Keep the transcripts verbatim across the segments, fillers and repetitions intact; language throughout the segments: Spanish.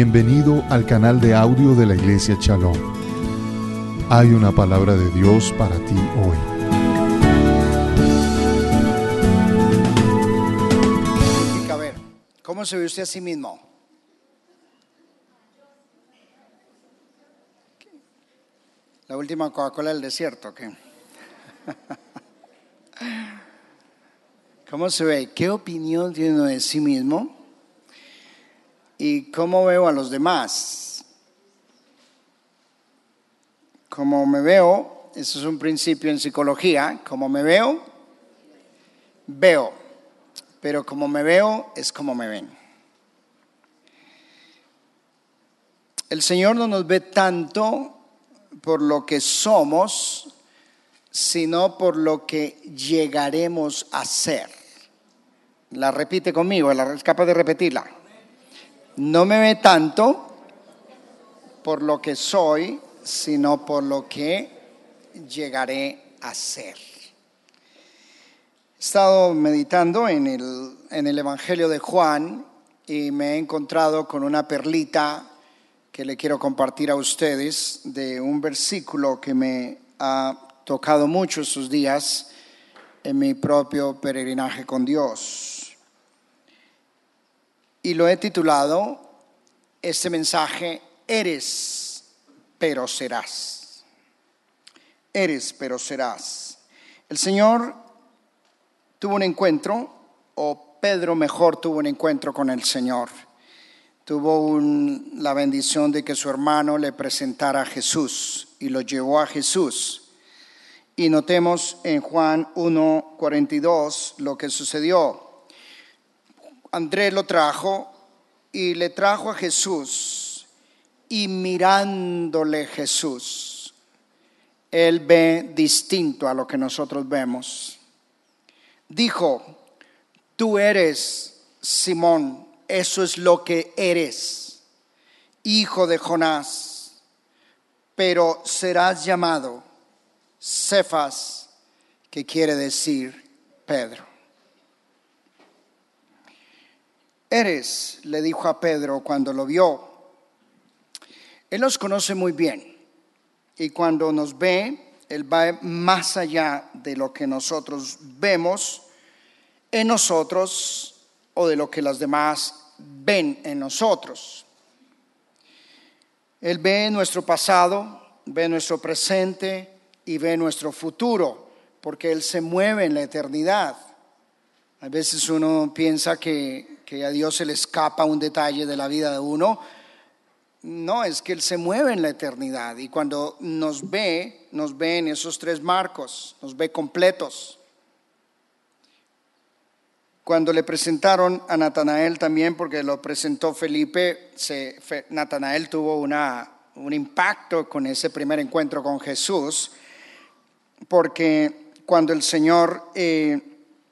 Bienvenido al canal de audio de la Iglesia Shalom. Hay una palabra de Dios para ti hoy. A ver, ¿cómo se ve usted a sí mismo? La última Coca-Cola del desierto, ¿qué? ¿Cómo se ve? ¿Qué opinión tiene uno de sí mismo? ¿Y cómo veo a los demás? Como me veo, eso es un principio en psicología, como me veo, veo, pero como me veo es como me ven. El Señor no nos ve tanto por lo que somos, sino por lo que llegaremos a ser. La repite conmigo, ¿es capaz de repetirla? No me ve tanto por lo que soy, sino por lo que llegaré a ser. He estado meditando en el, en el Evangelio de Juan y me he encontrado con una perlita que le quiero compartir a ustedes de un versículo que me ha tocado mucho estos días en mi propio peregrinaje con Dios. Y lo he titulado, este mensaje, Eres, pero serás. Eres, pero serás. El Señor tuvo un encuentro, o Pedro mejor tuvo un encuentro con el Señor. Tuvo un, la bendición de que su hermano le presentara a Jesús y lo llevó a Jesús. Y notemos en Juan uno cuarenta y dos lo que sucedió. Andrés lo trajo y le trajo a Jesús, y mirándole Jesús, él ve distinto a lo que nosotros vemos. Dijo: tú eres Simón, eso es lo que eres, hijo de Jonás, pero serás llamado Cefas, que quiere decir Pedro. Eres, le dijo a Pedro cuando lo vio. Él nos conoce muy bien y cuando nos ve, Él va más allá de lo que nosotros vemos en nosotros o de lo que los demás ven en nosotros. Él ve nuestro pasado, ve nuestro presente y ve nuestro futuro, porque Él se mueve en la eternidad. A veces uno piensa que, que a Dios se le escapa un detalle de la vida de uno. No, es que Él se mueve en la eternidad y cuando nos ve, nos ve en esos tres marcos, nos ve completos. Cuando le presentaron a Natanael también, porque lo presentó Felipe, se, Natanael tuvo una, un impacto con ese primer encuentro con Jesús, porque cuando el Señor eh,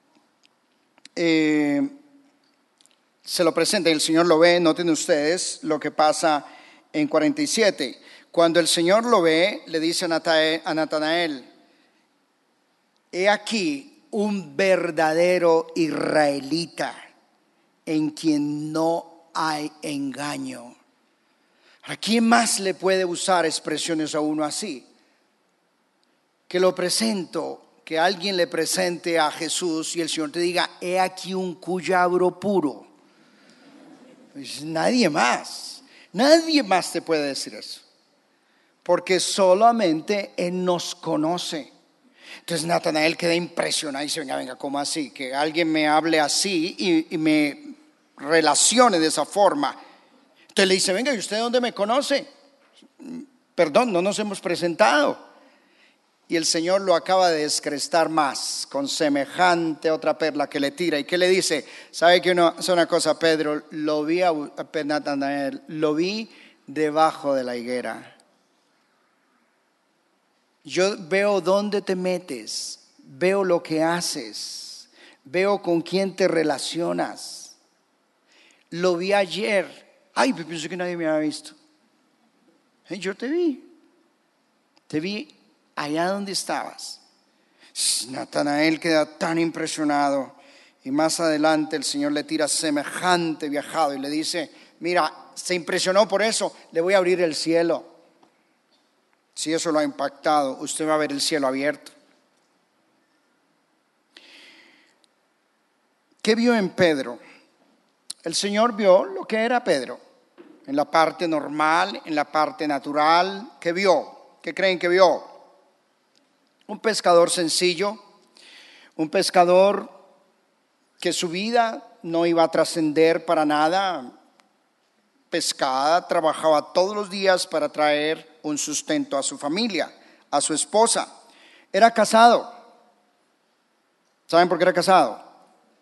Eh, se lo presenta y el Señor lo ve, noten ustedes lo que pasa en cuarenta y siete. Cuando el Señor lo ve, le dice a Natanael: he aquí un verdadero israelita en quien no hay engaño. ¿A quién más le puede usar expresiones a uno así? Que lo presento, que alguien le presente a Jesús y el Señor te diga: he aquí un cuyabro puro. Pues nadie más, nadie más te puede decir eso, porque solamente Él nos conoce. Entonces Natanael queda impresionado y dice: venga, venga, ¿cómo así? Que alguien me hable así y, y me relacione de esa forma. Entonces le dice: venga, ¿y usted dónde me conoce? Perdón, no nos hemos presentado. Y el Señor lo acaba de descrestar más con semejante otra perla que le tira. ¿Y qué le dice? ¿Sabe que una, es una cosa, Pedro? Lo vi a, a Natanael, lo vi debajo de la higuera. Yo veo dónde te metes, veo lo que haces, veo con quién te relacionas. Lo vi ayer. Ay, pensé que nadie me había visto. Hey, yo te vi, te vi allá donde estabas. Natanael queda tan impresionado y más adelante el Señor le tira semejante viajado y le dice: mira, se impresionó por eso, le voy a abrir el cielo. Si eso lo ha impactado, usted va a ver el cielo abierto. ¿Qué vio en Pedro? El Señor vio lo que era Pedro, en la parte normal, en la parte natural. ¿Qué vio? ¿Qué creen que vio? Un pescador sencillo, un pescador que su vida no iba a trascender para nada. Pescaba, trabajaba todos los días para traer un sustento a su familia, a su esposa. Era casado. ¿Saben por qué era casado?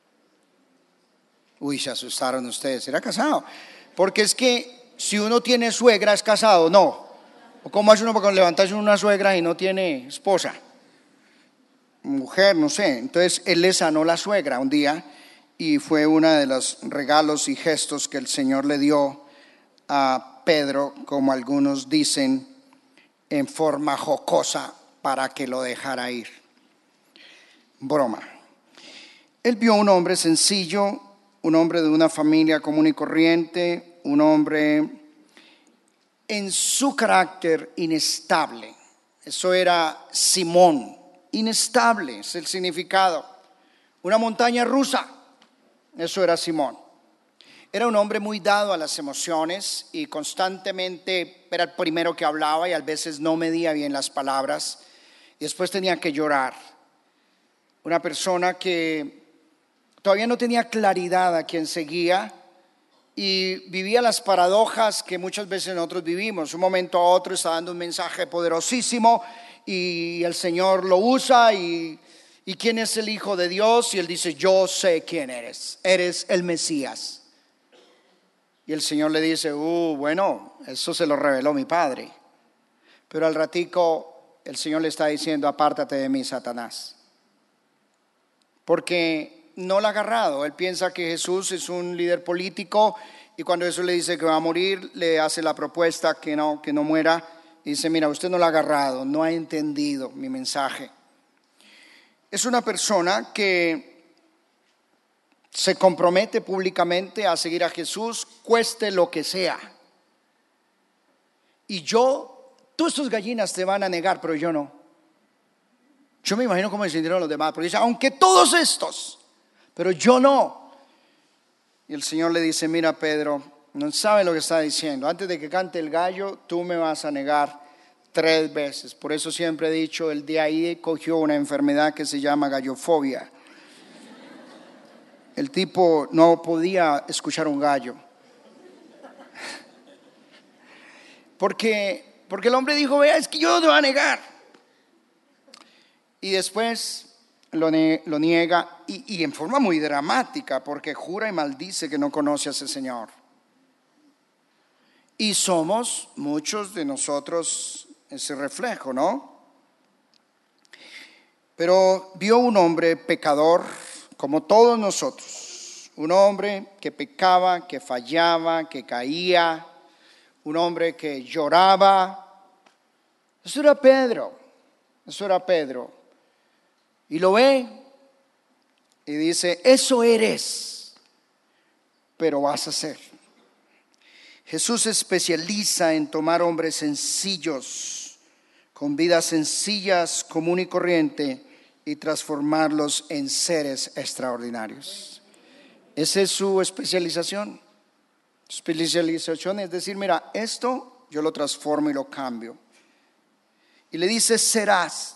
Uy, se asustaron ustedes. Era casado. Porque es que si uno tiene suegra, es casado, no. ¿O cómo hace uno para levantarse una suegra y no tiene esposa? Mujer, no sé. Entonces él le sanó la suegra un día y fue uno de los regalos y gestos que el Señor le dio a Pedro, como algunos dicen, en forma jocosa para que lo dejara ir. Broma. Él vio un hombre sencillo, un hombre de una familia común y corriente, un hombre en su carácter inestable. Eso era Simón, inestable es el significado. Una montaña rusa, eso era Simón. Era un hombre muy dado a las emociones y constantemente era el primero que hablaba y a veces no medía bien las palabras y después tenía que llorar. Una persona que todavía no tenía claridad a quién seguía y vivía las paradojas que muchas veces nosotros vivimos. Un momento a otro está dando un mensaje poderosísimo y el Señor lo usa y, y ¿quién es el Hijo de Dios? Y él dice, yo sé quién eres, eres el Mesías. Y el Señor le dice, uh, bueno, eso se lo reveló mi Padre. Pero al ratico el Señor le está diciendo, apártate de mí, Satanás. Porque no lo ha agarrado. Él piensa que Jesús es un líder político y cuando Jesús le dice que va a morir, le hace la propuesta que no, que no muera. Y dice, mira, usted no lo ha agarrado, no ha entendido mi mensaje. Es una persona que se compromete públicamente a seguir a Jesús, cueste lo que sea. Y yo, todas tus gallinas te van a negar, pero yo no. Yo me imagino cómo se sintieron los demás, porque dice, aunque todos estos, pero yo no. Y el Señor le dice, mira Pedro, no sabe lo que está diciendo. Antes de que cante el gallo, tú me vas a negar tres veces. Por eso siempre he dicho, el de ahí cogió una enfermedad que se llama gallofobia. El tipo no podía escuchar un gallo. Porque, porque el hombre dijo, vea, es que yo no te voy a negar. Y después lo, ne- lo niega y, y en forma muy dramática, porque jura y maldice que no conoce a ese Señor. Y somos muchos de nosotros ese reflejo, ¿no? Pero vio un hombre pecador como todos nosotros, un hombre que pecaba, que fallaba, que caía, un hombre que lloraba. Eso era Pedro, eso era Pedro. Y lo ve y dice, eso eres, pero vas a ser. Jesús se especializa en tomar hombres sencillos, con vidas sencillas, común y corriente, y transformarlos en seres extraordinarios. Esa es su especialización. Su especialización es decir, mira, esto yo lo transformo y lo cambio. Y le dice, serás.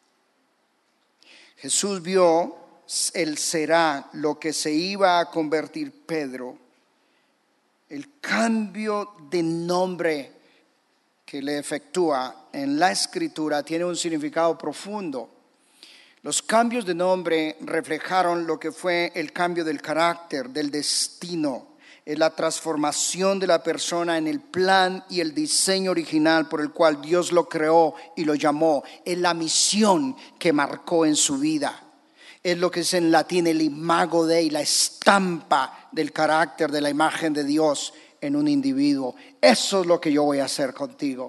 Jesús vio el será, lo que se iba a convertir Pedro. El cambio de nombre que le efectúa en la Escritura tiene un significado profundo. Los cambios de nombre reflejaron lo que fue el cambio del carácter, del destino, es la transformación de la persona en el plan y el diseño original por el cual Dios lo creó y lo llamó. Es la misión que marcó en su vida. Es lo que es en latín el imago Dei, la estampa del carácter de la imagen de Dios en un individuo. Eso es lo que yo voy a hacer contigo.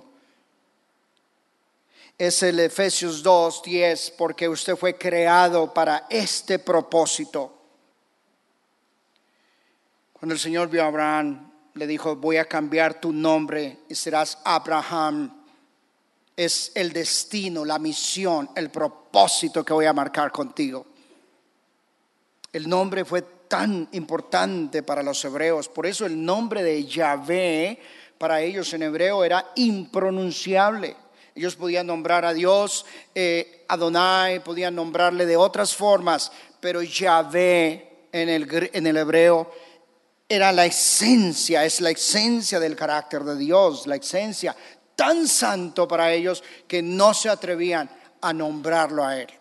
Es el Efesios dos diez, porque usted fue creado para este propósito. Cuando el Señor vio a Abraham, le dijo, voy a cambiar tu nombre y serás Abraham. Es el destino, la misión, el propósito que voy a marcar contigo. El nombre fue tan importante para los hebreos, por eso el nombre de Yahvé para ellos en hebreo era impronunciable. Ellos podían nombrar a Dios eh, Adonai, podían nombrarle de otras formas, pero Yahvé en el, en el hebreo era la esencia, es la esencia del carácter de Dios, la esencia tan santo para ellos que no se atrevían a nombrarlo a Él.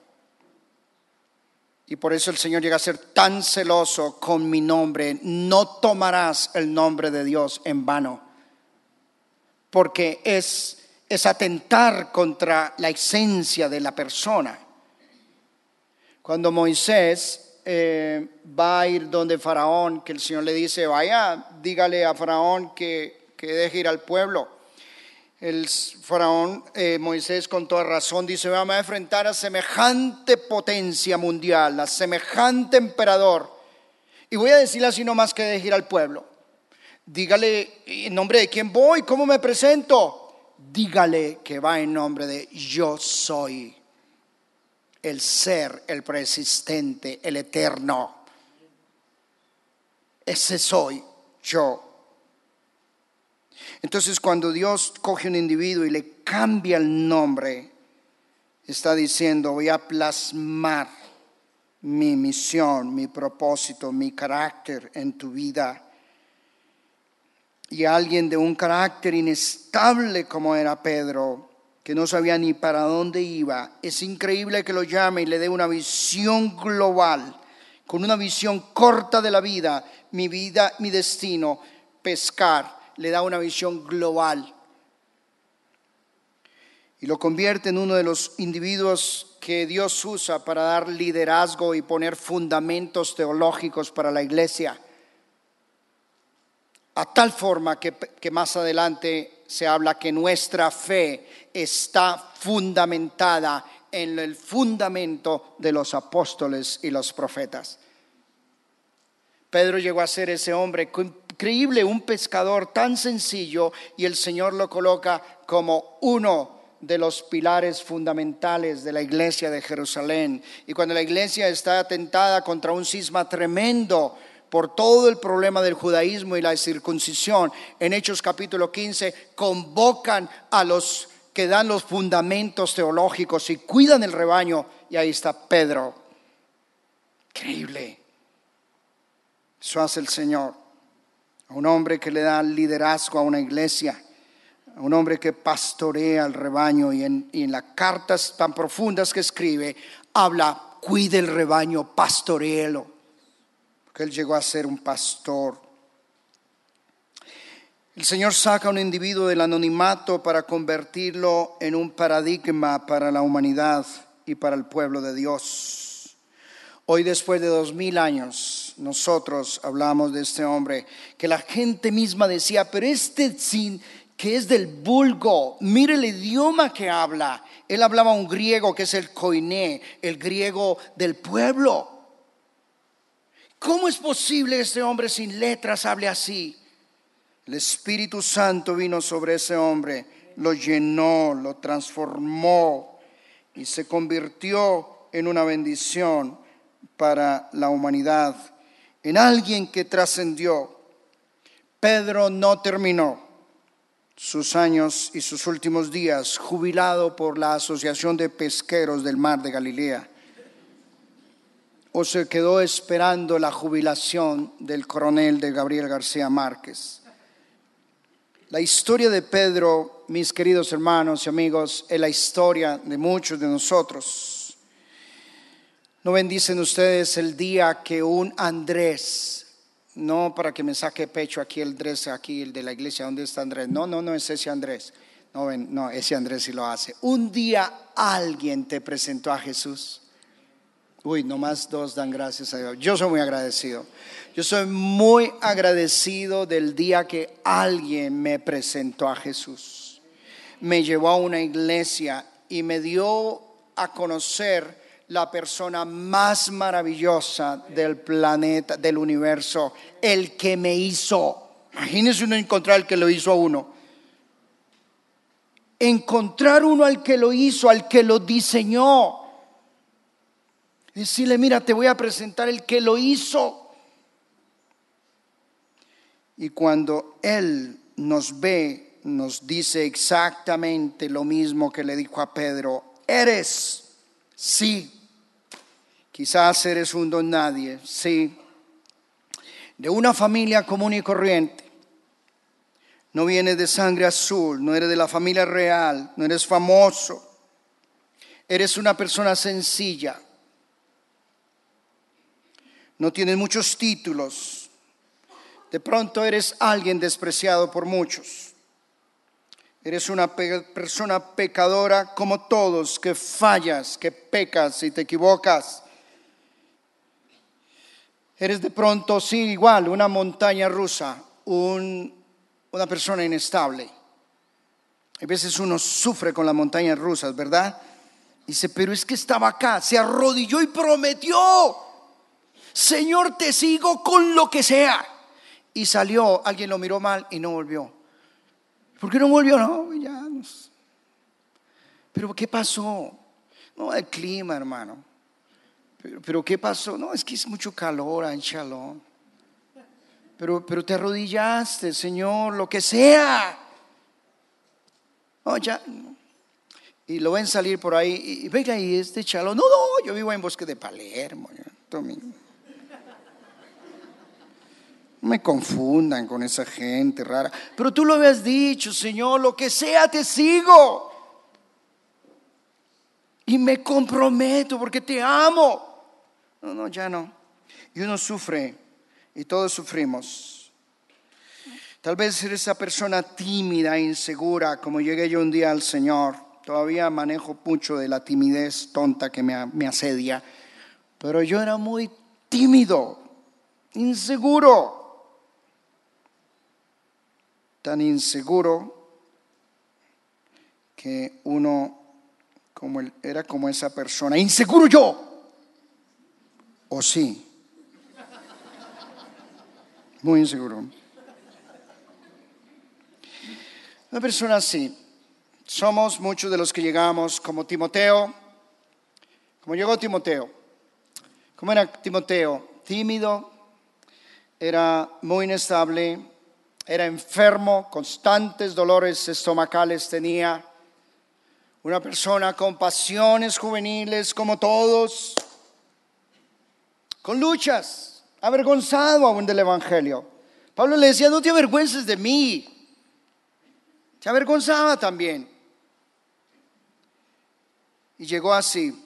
Y por eso el Señor llega a ser tan celoso con mi nombre. No tomarás el nombre de Dios en vano, porque es, es atentar contra la esencia de la persona. Cuando Moisés eh, va a ir donde Faraón, que el Señor le dice, vaya, dígale a Faraón que, que deje ir al pueblo. El faraón, eh, Moisés con toda razón dice, vamos a enfrentar a semejante potencia mundial, a semejante emperador, y voy a decirle así nomás que deje ir al pueblo. Dígale en nombre de quién voy, cómo me presento. Dígale que va en nombre de yo soy el ser, el preexistente, el eterno. Ese soy yo. Entonces, cuando Dios coge un individuo y le cambia el nombre, está diciendo, voy a plasmar mi misión, mi propósito, mi carácter en tu vida. Y alguien de un carácter inestable como era Pedro, que no sabía ni para dónde iba, es increíble que lo llame y le dé una visión global, con una visión corta de la vida, mi vida, mi destino, pescar. Le da una visión global y lo convierte en uno de los individuos que Dios usa para dar liderazgo y poner fundamentos teológicos para la iglesia, a tal forma que, que más adelante se habla que nuestra fe está fundamentada en el fundamento de los apóstoles y los profetas. Pedro llegó a ser ese hombre increíble, un pescador tan sencillo, y el Señor lo coloca como uno de los pilares fundamentales de la iglesia de Jerusalén. Y cuando la iglesia está atentada contra un cisma tremendo por todo el problema del judaísmo y la circuncisión, en Hechos capítulo quince convocan a los que dan los fundamentos teológicos y cuidan el rebaño, y ahí está Pedro. Increíble. Eso hace el Señor. A un hombre que le da liderazgo a una iglesia, a un hombre que pastorea el rebaño, y en, y en las cartas tan profundas que escribe, habla, cuide el rebaño, pastoréelo, porque él llegó a ser un pastor. El Señor saca a un individuo del anonimato para convertirlo en un paradigma para la humanidad y para el pueblo de Dios. Hoy, después de dos mil años, nosotros hablamos de este hombre que la gente misma decía, pero este sin, que es del vulgo, mire el idioma que habla. Él hablaba un griego que es el koiné, el griego del pueblo. ¿Cómo es posible que este hombre sin letras hable así? El Espíritu Santo vino sobre ese hombre, lo llenó, lo transformó y se convirtió en una bendición para la humanidad, en alguien que trascendió. Pedro no terminó sus años y sus últimos días jubilado por la Asociación de Pesqueros del Mar de Galilea, o se quedó esperando la jubilación del coronel de Gabriel García Márquez. La historia de Pedro, mis queridos hermanos y amigos, es la historia de muchos de nosotros. ¿No bendicen ustedes el día que un Andrés, no para que me saque pecho aquí el Andrés, aquí el de la iglesia, ¿dónde está Andrés? No, no, no es ese Andrés. No, no, ese Andrés sí lo hace. Un día alguien te presentó a Jesús. Uy, nomás dos dan gracias a Dios. Yo soy muy agradecido. Yo soy muy agradecido del día que alguien me presentó a Jesús. Me llevó a una iglesia y me dio a conocer la persona más maravillosa del planeta, del universo, el que me hizo. Imagínese uno encontrar al que lo hizo a uno. Encontrar uno al que lo hizo, al que lo diseñó. Decirle, mira, te voy a presentar el que lo hizo. Y cuando Él nos ve, nos dice exactamente lo mismo que le dijo a Pedro. Eres, sí. Quizás eres un don nadie, sí. De una familia común y corriente. No vienes de sangre azul, no eres de la familia real, no eres famoso. Eres una persona sencilla. No tienes muchos títulos. De pronto eres alguien despreciado por muchos. Eres una pe- persona pecadora como todos, que fallas, que pecas y te equivocas. Eres de pronto, sí, igual, una montaña rusa, un, una persona inestable. A veces uno sufre con las montañas rusas, ¿verdad? Dice, pero es que estaba acá, se arrodilló y prometió, Señor, te sigo con lo que sea. Y salió, alguien lo miró mal y no volvió. ¿Por qué no volvió? No, ya. No sé. ¿Pero qué pasó? No, el clima, hermano. Pero, pero ¿qué pasó? No, es que es mucho calor en Shalom. Pero, pero te arrodillaste, Señor, lo que sea. No, ya. Y lo ven salir por ahí. Y, y venga, y este Shalom. No, no, yo vivo en Bosque de Palermo. No me confundan con esa gente rara. Pero tú lo habías dicho, Señor, lo que sea te sigo. Y me comprometo porque te amo. No, no, ya no. Y uno sufre, y todos sufrimos. Tal vez eres esa persona tímida, insegura, como llegué yo un día al Señor. Todavía manejo mucho de la timidez tonta que me, me asedia. Pero yo era muy tímido, inseguro. Tan inseguro que uno como el, era como esa persona. ¿Inseguro yo? ¿O sí? Muy inseguro. Una persona así. Somos muchos de los que llegamos como Timoteo. Como llegó Timoteo. ¿Cómo era Timoteo? Tímido. Era muy inestable. Era enfermo. Constantes dolores estomacales tenía. Una persona con pasiones juveniles como todos. Con luchas, avergonzado aún del Evangelio. Pablo le decía, no te avergüences de mí. Se avergonzaba también. Y llegó así.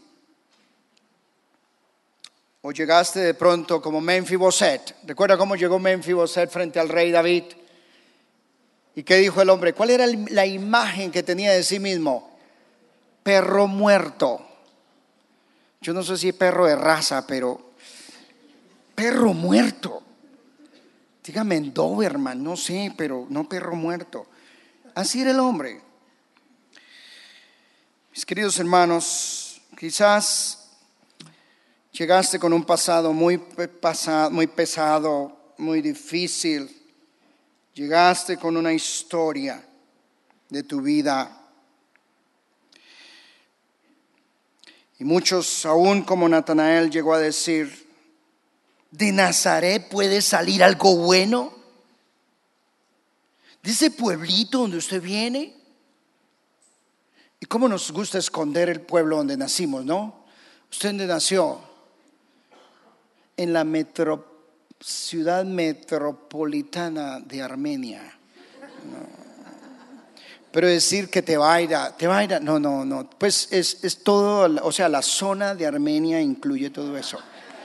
O llegaste de pronto como Menfiboset. ¿Recuerda cómo llegó Menfiboset frente al rey David? ¿Y qué dijo el hombre? ¿Cuál era la imagen que tenía de sí mismo? Perro muerto. Yo no sé si perro de raza, pero perro muerto. Dígame Doberman, no sé, pero no perro muerto. Así era el hombre. Mis queridos hermanos, quizás llegaste con un pasado muy pesado, muy pesado, muy difícil. Llegaste con una historia de tu vida. Y muchos, aún como Natanael, llegó a decir, ¿de Nazaret puede salir algo bueno? ¿De ese pueblito donde usted viene? Y cómo nos gusta esconder el pueblo donde nacimos, ¿no? ¿Usted dónde nació? En la metro, ciudad metropolitana de Armenia. No. Pero decir que te va a ir a, te va a ir a, no, no, no. Pues es, es todo, o sea, la zona de Armenia incluye todo eso.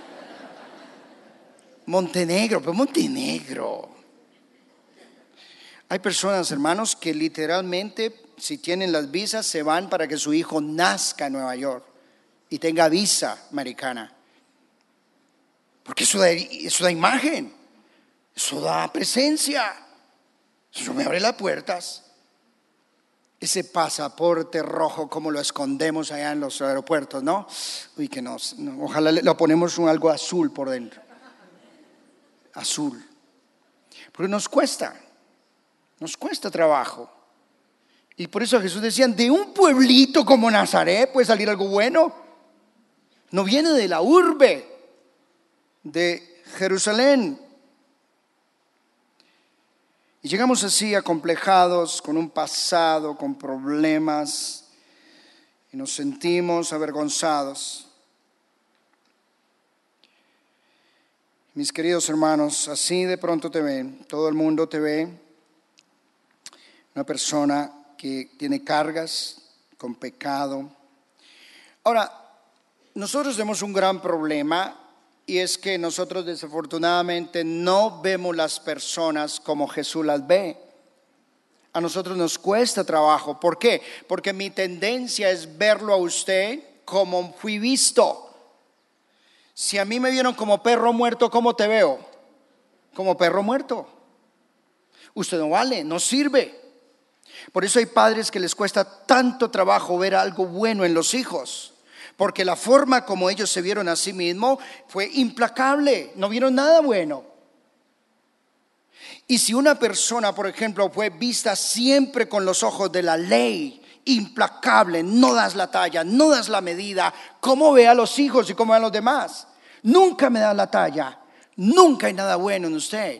Montenegro, pero Montenegro. Hay personas, hermanos, que literalmente, si tienen las visas, se van para que su hijo nazca en Nueva York y tenga visa americana. Porque eso da, eso da imagen, eso da presencia, eso me abre las puertas. Ese pasaporte rojo, como lo escondemos allá en los aeropuertos, ¿no? Uy, que no, no ojalá lo ponemos un algo azul por dentro. Azul. Porque nos cuesta, nos cuesta trabajo. Y por eso Jesús decía, de un pueblito como Nazaret puede salir algo bueno. No viene de la urbe de Jerusalén. Y llegamos así acomplejados, con un pasado, con problemas, y nos sentimos avergonzados. Mis queridos hermanos, así de pronto te ven, todo el mundo te ve, una persona que tiene cargas con pecado. Ahora, nosotros tenemos un gran problema y es que nosotros desafortunadamente no vemos las personas como Jesús las ve. A nosotros nos cuesta trabajo. ¿Por qué? Porque mi tendencia es verlo a usted como fui visto. Si a mí me vieron como perro muerto, ¿cómo te veo? Como perro muerto. Usted no vale, no sirve. Por eso hay padres que les cuesta tanto trabajo ver algo bueno en los hijos, porque la forma como ellos se vieron a sí mismos fue implacable, no vieron nada bueno. Y si una persona, por ejemplo, fue vista siempre con los ojos de la ley, implacable, no das la talla, no das la medida, ¿cómo ve a los hijos y cómo ve a los demás? Nunca me da la talla, nunca hay nada bueno en usted.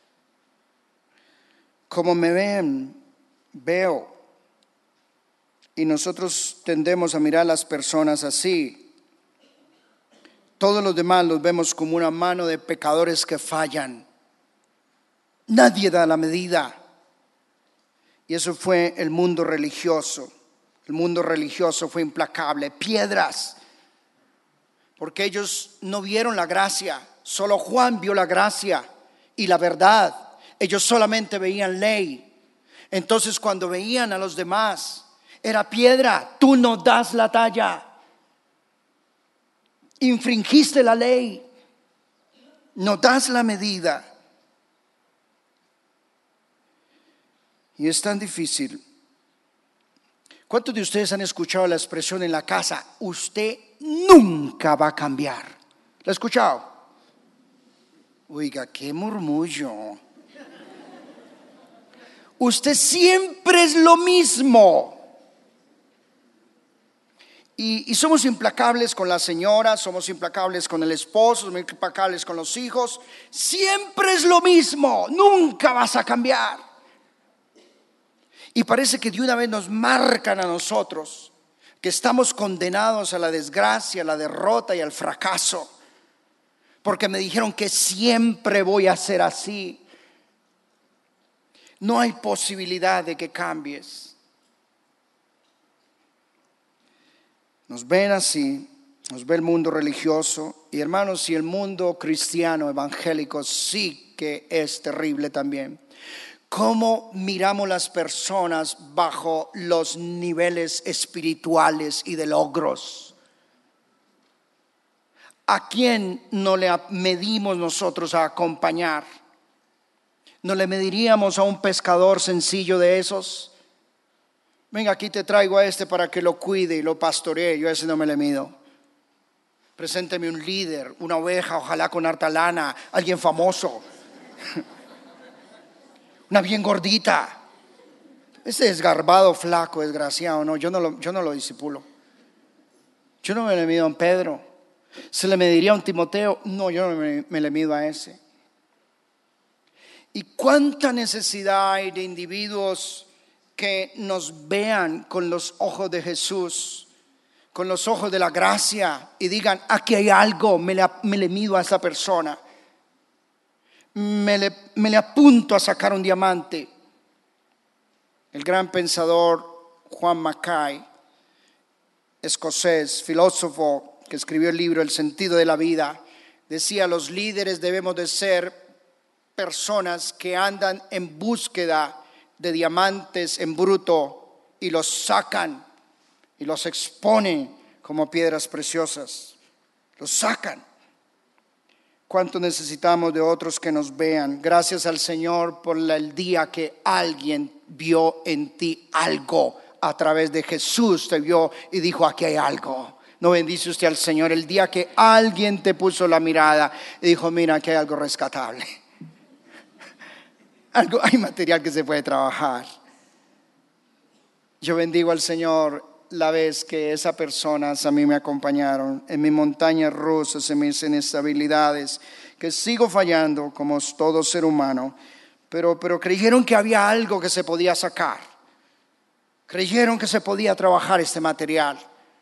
Como me ven, veo. Y nosotros tendemos a mirar a las personas así. Todos los demás los vemos como una mano de pecadores que fallan. Nadie da la medida. Y eso fue el mundo religioso. El mundo religioso fue implacable. Piedras. Porque ellos no vieron la gracia. Solo Juan vio la gracia y la verdad. Ellos solamente veían ley. Entonces cuando veían a los demás, era piedra. Tú no das la talla. Infringiste la ley. No das la medida. Y es tan difícil. ¿Cuántos de ustedes han escuchado la expresión en la casa? Usted nunca va a cambiar. ¿La ha escuchado? Oiga, qué murmullo. Usted siempre es lo mismo. Y, y somos implacables con la señora, somos implacables con el esposo, somos implacables con los hijos. Siempre es lo mismo, nunca vas a cambiar. Y parece que de una vez nos marcan a nosotros que estamos condenados a la desgracia, a la derrota y al fracaso. Porque me dijeron que siempre voy a ser así. No hay posibilidad de que cambies. Nos ven así, nos ve el mundo religioso. Y hermanos, si el mundo cristiano evangélico sí que es terrible también. ¿Cómo miramos las personas bajo los niveles espirituales y de logros? ¿A quién no le medimos nosotros a acompañar? ¿No le mediríamos a un pescador sencillo de esos? Venga, aquí te traigo a este para que lo cuide y lo pastoree. Yo a ese no me le mido. Presénteme un líder, una oveja, ojalá con harta lana, alguien famoso. Una bien gordita. Ese desgarbado, flaco, desgraciado, no, yo no lo, yo no lo disipulo. Yo no me le mido a un Pedro. ¿Se le mediría a un Timoteo? No, yo no me, me le mido a ese. ¿Y cuánta necesidad hay de individuos que nos vean con los ojos de Jesús, con los ojos de la gracia y digan, aquí hay algo, me le, me le mido a esa persona? Me le, me le apunto a sacar un diamante. El gran pensador Juan Mackay, escocés, filósofo que escribió el libro El sentido de la vida, decía: los líderes debemos de ser personas que andan en búsqueda de diamantes en bruto y los sacan y los exponen como piedras preciosas. Los sacan. ¿Cuánto necesitamos de otros que nos vean? Gracias al Señor por el día que alguien vio en ti algo. A través de Jesús te vio y dijo: aquí hay algo. ¿No bendice usted al Señor el día que alguien te puso la mirada y dijo: mira, aquí hay algo rescatable? algo, hay material que se puede trabajar. Yo bendigo al Señor la vez que esas personas a mí me acompañaron en mis montañas rusas, en mis inestabilidades, que sigo fallando como todo ser humano, pero, pero creyeron que había algo que se podía sacar, creyeron que se podía trabajar este material,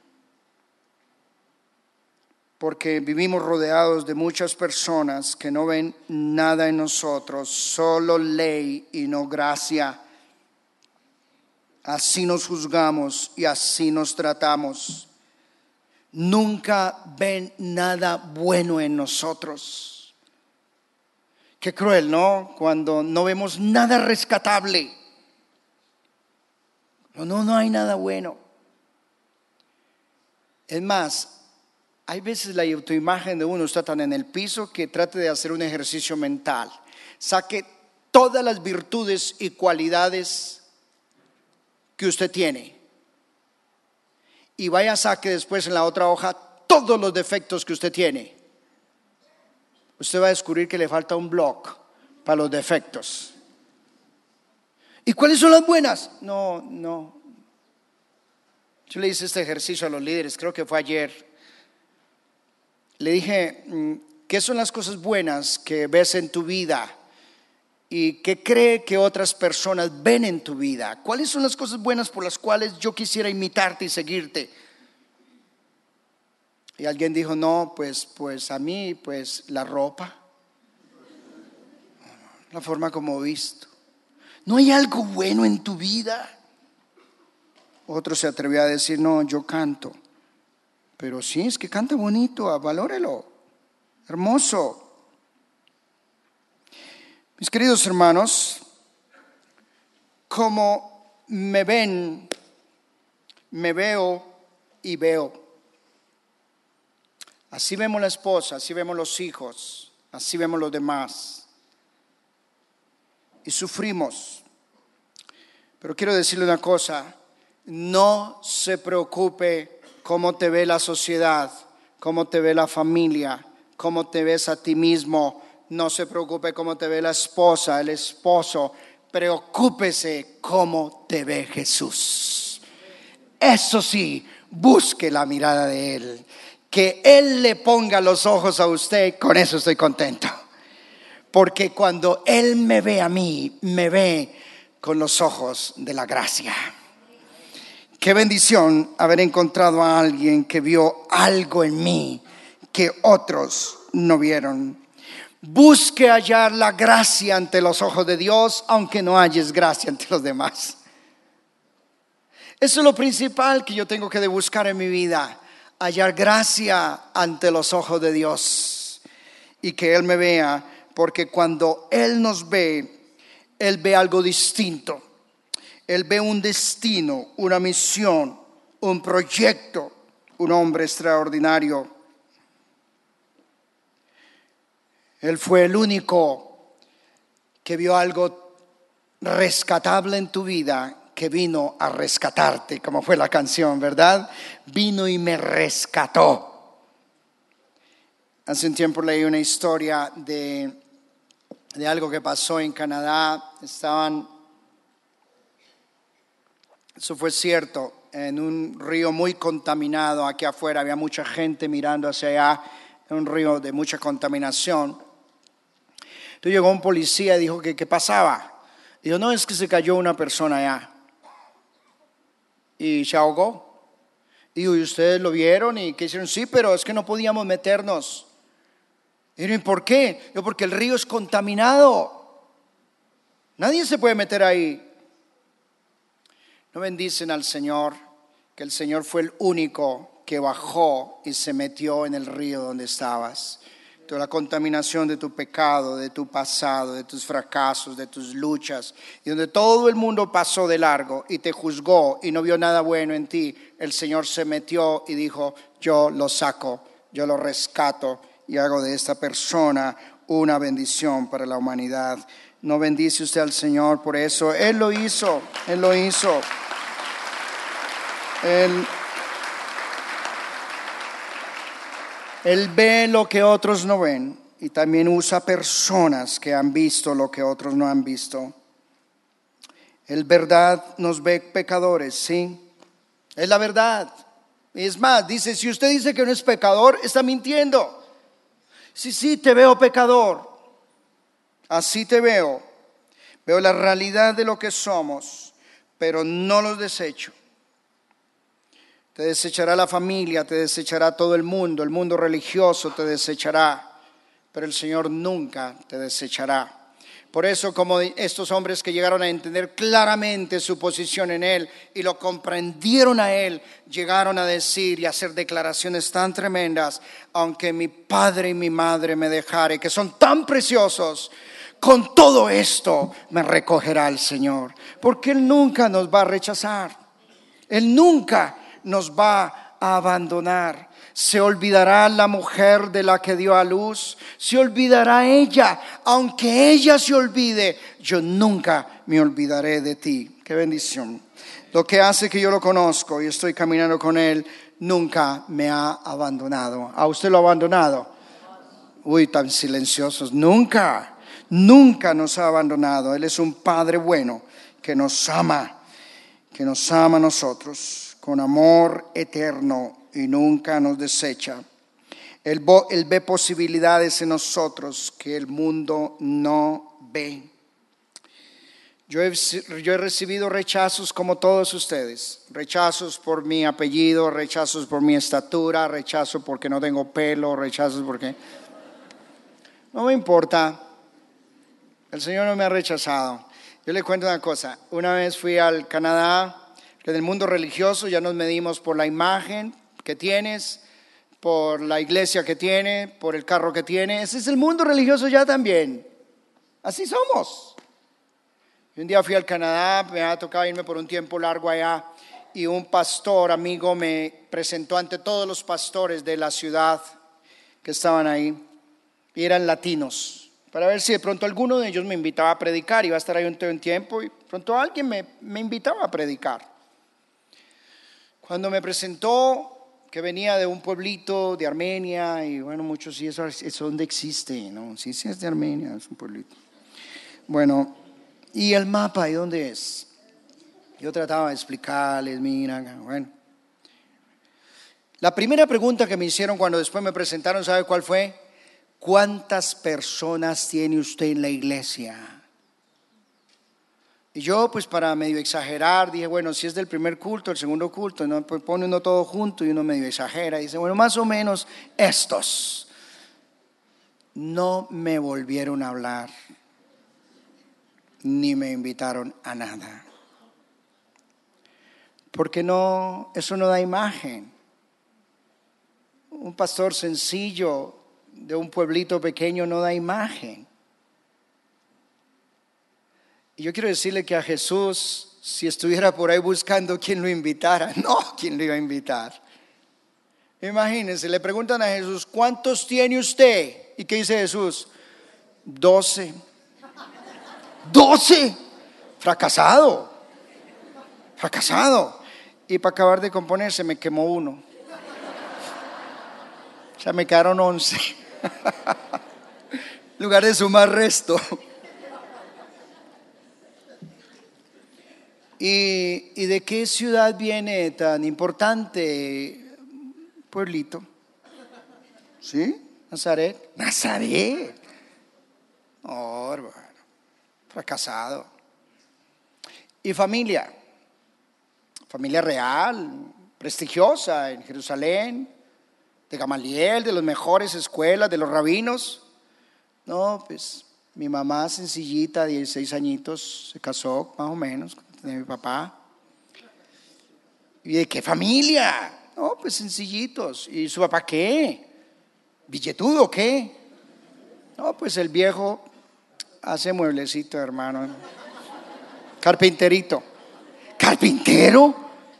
porque vivimos rodeados de muchas personas que no ven nada en nosotros, solo ley y no gracia. Así nos juzgamos y así nos tratamos. Nunca ven nada bueno en nosotros. Qué cruel, ¿no? Cuando no vemos nada rescatable. No, no, no hay nada bueno. Es más, hay veces la autoimagen de uno está tan en el piso que trate de hacer un ejercicio mental. Saque todas las virtudes y cualidades que usted tiene y vaya a saque después en la otra hoja todos los defectos que usted tiene. Usted va a descubrir que le falta un bloc para los defectos. ¿Y cuáles son las buenas? No, no. Yo le hice este ejercicio a los líderes, creo que fue ayer. Le dije, ¿qué son las cosas buenas que ves en tu vida y qué cree que otras personas ven en tu vida? ¿Cuáles son las cosas buenas por las cuales yo quisiera imitarte y seguirte? Y alguien dijo, no, pues, pues a mí, pues la ropa, la forma como visto. ¿No hay algo bueno en tu vida? Otro se atrevió a decir, no, yo canto. Pero sí, es que canta bonito, valórelo, hermoso. Mis queridos hermanos, como me ven, me veo y veo. Así vemos la esposa, así vemos los hijos, así vemos los demás. Y sufrimos. Pero quiero decirle una cosa, no se preocupe cómo te ve la sociedad, cómo te ve la familia, cómo te ves a ti mismo. No se preocupe cómo te ve la esposa, el esposo. Preocúpese cómo te ve Jesús. Eso sí, busque la mirada de Él. Que Él le ponga los ojos a usted, con eso estoy contento. Porque cuando Él me ve a mí, me ve con los ojos de la gracia. Qué bendición haber encontrado a alguien que vio algo en mí que otros no vieron. Busque hallar la gracia ante los ojos de Dios, aunque no halles gracia ante los demás. Eso es lo principal que yo tengo que buscar en mi vida, hallar gracia ante los ojos de Dios y que Él me vea, porque cuando Él nos ve, Él ve algo distinto. Él ve un destino, una misión, un proyecto, un hombre extraordinario. Él fue el único que vio algo rescatable en tu vida, que vino a rescatarte, como fue la canción, ¿verdad? Vino y me rescató. Hace un tiempo leí una historia de, de algo que pasó en Canadá. Estaban, eso fue cierto, en un río muy contaminado aquí afuera. Había mucha gente mirando hacia allá, un río de mucha contaminación. Entonces llegó un policía y dijo que qué pasaba. Dijo, no, es que se cayó una persona allá y se ahogó. Dijo, ¿y ustedes lo vieron? ¿Y qué hicieron? Sí, pero es que no podíamos meternos. Dijo, ¿y por qué? Dijo, porque el río es contaminado. Nadie se puede meter ahí. ¿No bendicen al Señor? Que el Señor fue el único que bajó y se metió en el río donde estabas. Toda la contaminación de tu pecado, de tu pasado, de tus fracasos, de tus luchas, y donde todo el mundo pasó de largo y te juzgó y no vio nada bueno en ti, el Señor se metió y dijo, yo lo saco, yo lo rescato y hago de esta persona una bendición para la humanidad. ¿No bendice usted al Señor por eso? Él lo hizo, Él lo hizo. Él Él ve lo que otros no ven y también usa personas que han visto lo que otros no han visto. Él, verdad, nos ve pecadores, sí, es la verdad. Es más, dice, si usted dice que no es pecador, está mintiendo. Sí, sí, te veo pecador, así te veo. Veo la realidad de lo que somos, pero no los desecho. Te desechará la familia, te desechará todo el mundo, el mundo religioso te desechará, pero el Señor nunca te desechará. Por eso, como estos hombres que llegaron a entender claramente su posición en Él y lo comprendieron a Él, llegaron a decir y a hacer declaraciones tan tremendas: aunque mi padre y mi madre me dejare, que son tan preciosos, con todo esto me recogerá el Señor, porque Él nunca nos va a rechazar, Él nunca nos va a abandonar. Se olvidará la mujer de la que dio a luz, se olvidará ella, aunque ella se olvide, yo nunca me olvidaré de ti. Qué bendición. Lo que hace que yo lo conozco y estoy caminando con Él, nunca me ha abandonado. ¿A usted lo ha abandonado? Uy, tan silenciosos. Nunca, nunca nos ha abandonado. Él es un Padre bueno que nos ama, que nos ama a nosotros con amor eterno y nunca nos desecha. Él, él ve posibilidades en nosotros que el mundo no ve. Yo he, yo he recibido rechazos como todos ustedes, rechazos por mi apellido, rechazos por mi estatura, rechazos porque no tengo pelo, rechazos porque... No me importa, el Señor no me ha rechazado. Yo le cuento una cosa, una vez fui al Canadá, que en el mundo religioso ya nos medimos por la imagen que tienes, por la iglesia que tiene, por el carro que tiene. Ese es el mundo religioso ya también, así somos. Y un día fui al Canadá, me ha tocado irme por un tiempo largo allá, y un pastor amigo me presentó ante todos los pastores de la ciudad que estaban ahí, y eran latinos, para ver si de pronto alguno de ellos me invitaba a predicar. Iba a estar ahí un, un tiempo y pronto alguien me, me invitaba a predicar. Cuando me presentó que venía de un pueblito de Armenia, y bueno, muchos, sí, eso, eso donde existe, ¿no? Sí, sí es de Armenia, es un pueblito. Bueno, ¿y el mapa de dónde es? Yo trataba de explicarles, mira, bueno. La primera pregunta que me hicieron cuando después me presentaron, ¿sabe cuál fue? ¿Cuántas personas tiene usted en la iglesia? Y yo, pues para medio exagerar, dije, bueno, si es del primer culto, el segundo culto, ¿no? Pues pone uno todo junto y uno medio exagera. Y dice, bueno, más o menos estos. No me volvieron a hablar, ni me invitaron a nada. Porque no, eso no da imagen. Un pastor sencillo de un pueblito pequeño no da imagen. Y yo quiero decirle que a Jesús, si estuviera por ahí buscando quién lo invitara, no, ¿quién lo iba a invitar? Imagínense, le preguntan a Jesús, ¿cuántos tiene usted? ¿Y qué dice Jesús? Doce. Doce. Fracasado. Fracasado. Y para acabar de componerse me quemó uno. O sea, me quedaron once. En lugar de sumar resto. ¿Y, ¿Y de qué ciudad viene tan importante? Pueblito. ¿Sí? Nazaret. Nazaret. Oh, hermano. Fracasado. ¿Y familia? Familia real, prestigiosa en Jerusalén, de Gamaliel, de las mejores escuelas, de los rabinos. No, pues mi mamá sencillita, dieciséis añitos, se casó más o menos de mi papá. ¿Y de qué familia? No, pues sencillitos. ¿Y su papá qué? ¿Billetudo qué? No, pues el viejo hace mueblecito, hermano. Carpinterito. ¿Carpintero?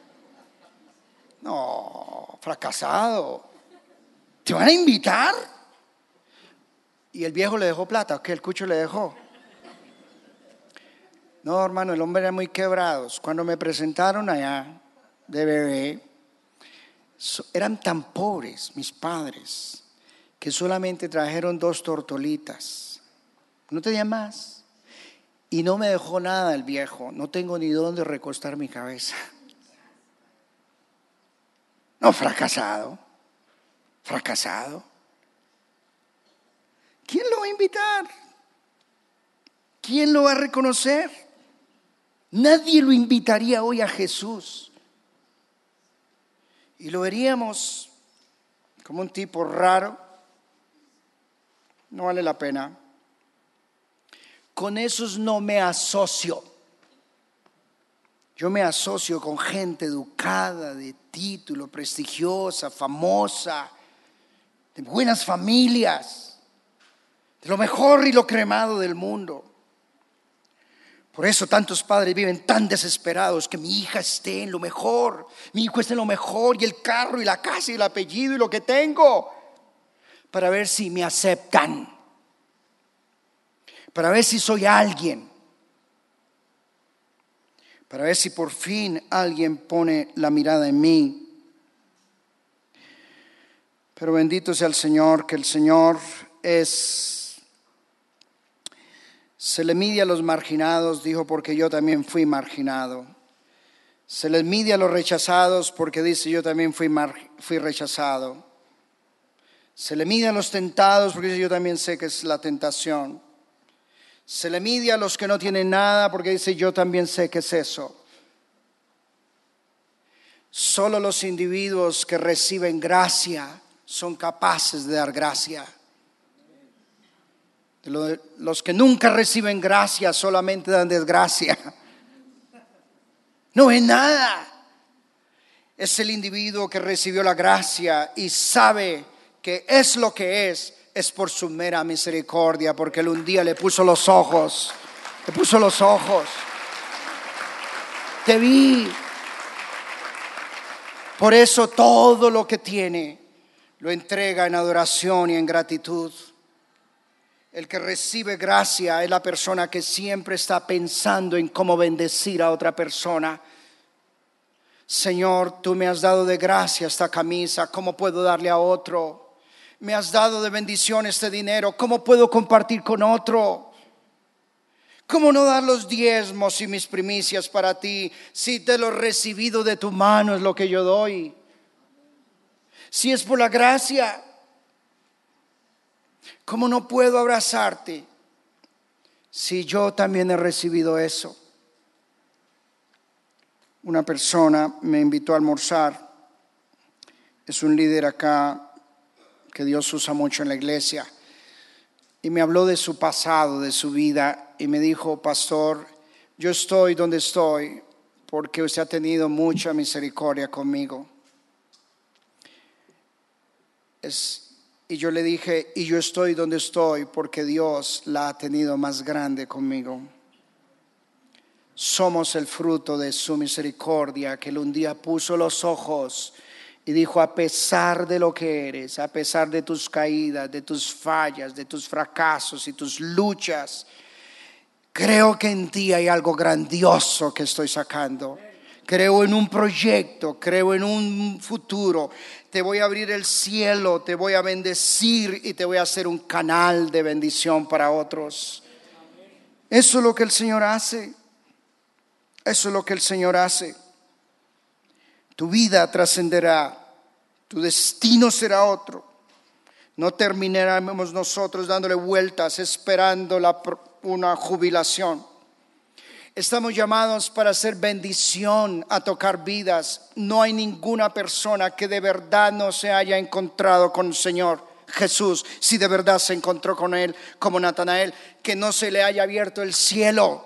No, fracasado. ¿Te van a invitar? ¿Y el viejo le dejó plata? ¿O qué el cucho le dejó? No, hermano, el hombre era muy quebrado. Cuando me presentaron allá de bebé, eran tan pobres mis padres que solamente trajeron dos tortolitas, no tenía más, y no me dejó nada el viejo, no tengo ni dónde recostar mi cabeza. No, fracasado, fracasado. ¿Quién lo va a invitar? ¿Quién lo va a reconocer? Nadie lo invitaría hoy a Jesús. Y lo veríamos como un tipo raro. No vale la pena. Con esos no me asocio. Yo me asocio con gente educada, de título, prestigiosa, famosa, de buenas familias, de lo mejor y lo cremado del mundo. Por eso tantos padres viven tan desesperados, que mi hija esté en lo mejor, mi hijo esté en lo mejor, y el carro y la casa y el apellido y lo que tengo, para ver si me aceptan, para ver si soy alguien, para ver si por fin alguien pone la mirada en mí. Pero bendito sea el Señor, que el Señor es, se le mide a los marginados, dijo, porque yo también fui marginado. Se les mide a los rechazados, porque dice, yo también fui, mar, fui rechazado. Se le mide a los tentados, porque dice, yo también sé que es la tentación. Se le mide a los que no tienen nada, porque dice, yo también sé que es eso. Solo los individuos que reciben gracia son capaces de dar gracia. Los que nunca reciben gracia solamente dan desgracia. No es nada. Es el individuo que recibió la gracia y sabe que es lo que es, es por su mera misericordia, porque él un día le puso los ojos, le puso los ojos. Te vi. Por eso todo lo que tiene lo entrega en adoración y en gratitud. El que recibe gracia es la persona que siempre está pensando en cómo bendecir a otra persona. Señor, tú me has dado de gracia esta camisa, ¿cómo puedo darle a otro? Me has dado de bendición este dinero, ¿cómo puedo compartir con otro? ¿Cómo no dar los diezmos y mis primicias para ti, si te lo he recibido de tu mano es lo que yo doy? Si es por la gracia, ¿cómo no puedo abrazarte si yo también he recibido eso? Una persona me invitó a almorzar, es un líder acá que Dios usa mucho en la iglesia, y me habló de su pasado, de su vida, y me dijo, pastor, yo estoy donde estoy porque usted ha tenido mucha misericordia conmigo. Es, y yo le dije, y yo estoy donde estoy porque Dios la ha tenido más grande conmigo. Somos el fruto de su misericordia, que él un día puso los ojos y dijo, a pesar de lo que eres, a pesar de tus caídas, de tus fallas, de tus fracasos y tus luchas, creo que en ti hay algo grandioso que estoy sacando. Creo en un proyecto, creo en un futuro. Te voy a abrir el cielo, te voy a bendecir y te voy a hacer un canal de bendición para otros. Eso es lo que el Señor hace. Eso es lo que el Señor hace. Tu vida trascenderá, tu destino será otro. No terminaremos nosotros dándole vueltas esperando la, una jubilación. Estamos llamados para hacer bendición, a tocar vidas. No hay ninguna persona que de verdad no se haya encontrado con el Señor Jesús, si de verdad se encontró con Él como Natanael, que no se le haya abierto el cielo.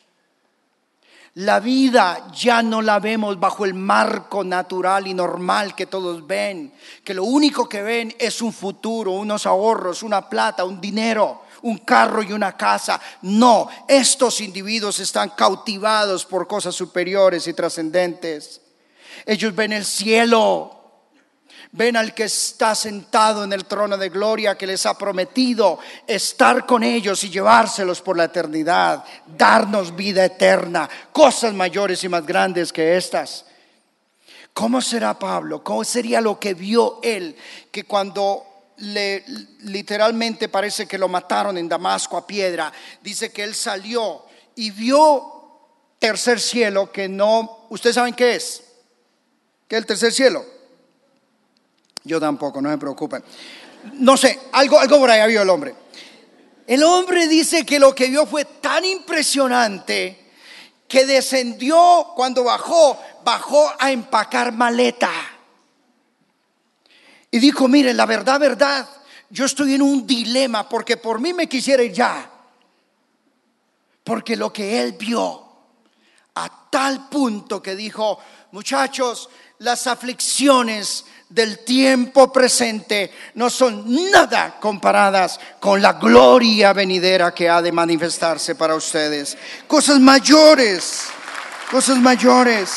La vida ya no la vemos bajo el marco natural y normal que todos ven, que lo único que ven es un futuro, unos ahorros, una plata, un dinero, un carro y una casa. No, estos individuos están cautivados por cosas superiores y trascendentes. Ellos ven el cielo, ven al que está sentado en el trono de gloria, que les ha prometido estar con ellos y llevárselos por la eternidad, darnos vida eterna, cosas mayores y más grandes que estas. ¿Cómo será Pablo? ¿Cómo sería lo que vio él? Que cuando le, literalmente parece que lo mataron en Damasco a piedra. Dice que él salió y vio tercer cielo que no, ¿ustedes saben qué es? ¿Qué es el tercer cielo? Yo tampoco, no se preocupen. No sé, algo, algo por allá vio el hombre. El hombre dice que lo que vio fue tan impresionante que descendió, cuando bajó, bajó a empacar maleta. Y dijo, mire, la verdad, verdad, yo estoy en un dilema porque por mí me quisiera ir ya. Porque lo que él vio, a tal punto que dijo, muchachos, las aflicciones del tiempo presente no son nada comparadas con la gloria venidera que ha de manifestarse para ustedes. Cosas mayores, cosas mayores.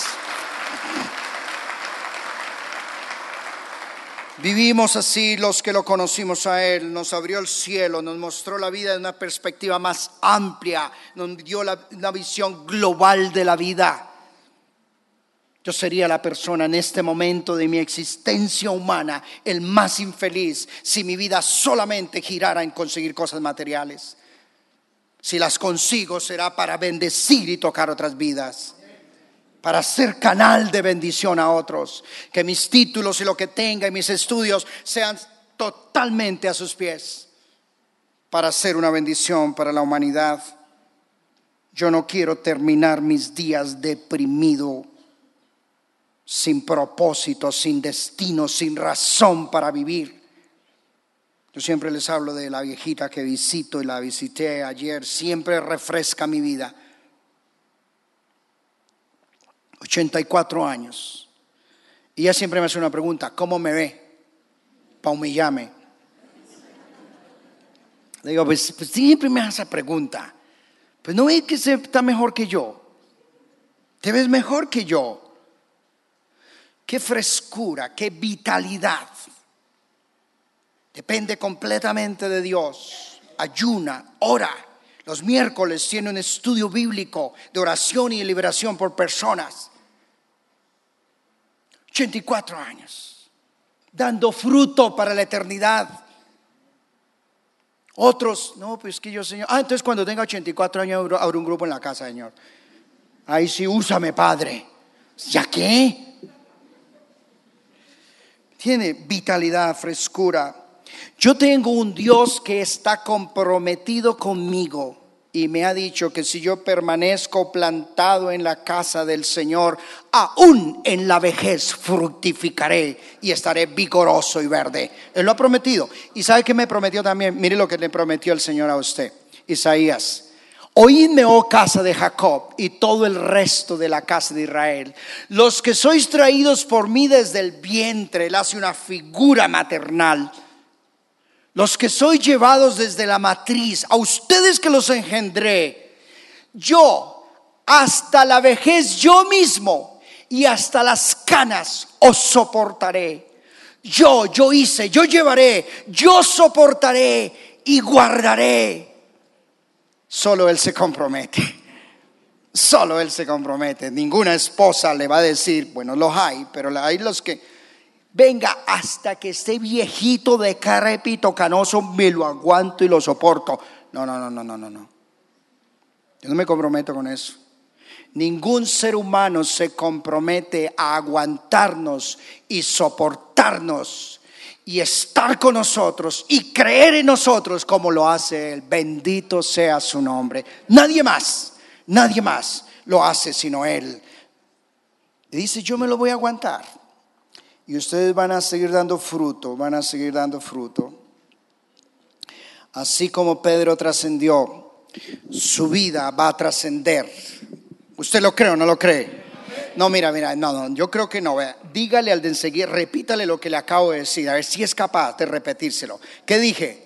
Vivimos así los que lo conocimos a Él. Nos abrió el cielo, nos mostró la vida de una perspectiva más amplia, nos dio la, una visión global de la vida. Yo sería la persona en este momento de mi existencia humana el más infeliz si mi vida solamente girara en conseguir cosas materiales. Si las consigo será para bendecir y tocar otras vidas, para ser canal de bendición a otros. Que mis títulos y lo que tenga y mis estudios sean totalmente a sus pies, para ser una bendición para la humanidad. Yo no quiero terminar mis días deprimido, sin propósito, sin destino, sin razón para vivir. Yo siempre les hablo de la viejita que visito y la visité ayer. Siempre refresca mi vida. ochenta y cuatro años. Y ella siempre me hace una pregunta: ¿cómo me ve? Para humillarme. Le digo, pues, pues siempre me hace esa pregunta. Pues no ves que se está mejor que yo. Te ves mejor que yo. Qué frescura, qué vitalidad. Depende completamente de Dios. Ayuna, ora. Los miércoles tiene un estudio bíblico de oración y liberación por personas. ochenta y cuatro años, dando fruto para la eternidad. Otros, no, pues que yo, Señor. Ah, entonces cuando tenga ochenta y cuatro años abro un grupo en la casa, Señor. Ahí sí, úsame, Padre. ¿Ya qué? Tiene vitalidad, frescura. Yo tengo un Dios que está comprometido conmigo y me ha dicho que si yo permanezco plantado en la casa del Señor, aún en la vejez fructificaré y estaré vigoroso y verde. Él lo ha prometido. ¿Y sabe qué me prometió también? Mire lo que le prometió el Señor a usted. Isaías: oídme, oh casa de Jacob, y todo el resto de la casa de Israel, los que sois traídos por mí desde el vientre. Él hace una figura maternal. Los que sois llevados desde la matriz, a ustedes que los engendré, yo hasta la vejez, yo mismo, y hasta las canas os soportaré. Yo, yo hice, yo llevaré, yo soportaré y guardaré. Solo Él se compromete. Solo Él se compromete. Ninguna esposa le va a decir, bueno, los hay, pero hay los que, venga, hasta que esté viejito, decrépito, canoso, me lo aguanto y lo soporto. No, no, no, no, no, no, no. Yo no me comprometo con eso. Ningún ser humano se compromete a aguantarnos y soportarnos y estar con nosotros y creer en nosotros como lo hace Él. Bendito sea su nombre. Nadie más, nadie más lo hace sino Él. Y dice, yo me lo voy a aguantar. Y ustedes van a seguir dando fruto, van a seguir dando fruto. Así como Pedro trascendió, su vida va a trascender. ¿Usted lo cree o no lo cree? No, mira, mira, no, no, yo creo que no. Vea, dígale al de enseguida, repítale lo que le acabo de decir, a ver si es capaz de repetírselo. ¿Qué dije?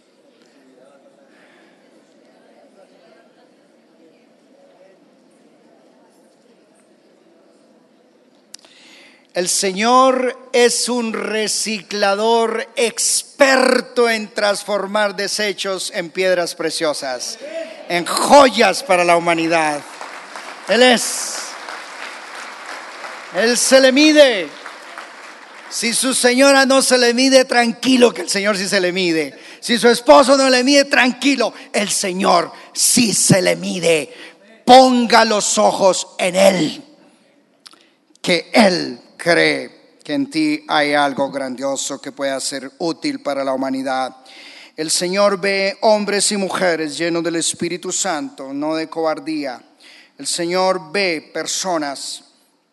El Señor es un reciclador experto en transformar desechos en piedras preciosas, en joyas para la humanidad. Él es. Él se le mide. Si su señora no se le mide, tranquilo que el Señor sí se le mide. Si su esposo no le mide, tranquilo, el Señor sí se le mide. Ponga los ojos en Él, que Él cree que en ti hay algo grandioso que pueda ser útil para la humanidad. El Señor ve hombres y mujeres llenos del Espíritu Santo, no de cobardía. El Señor ve personas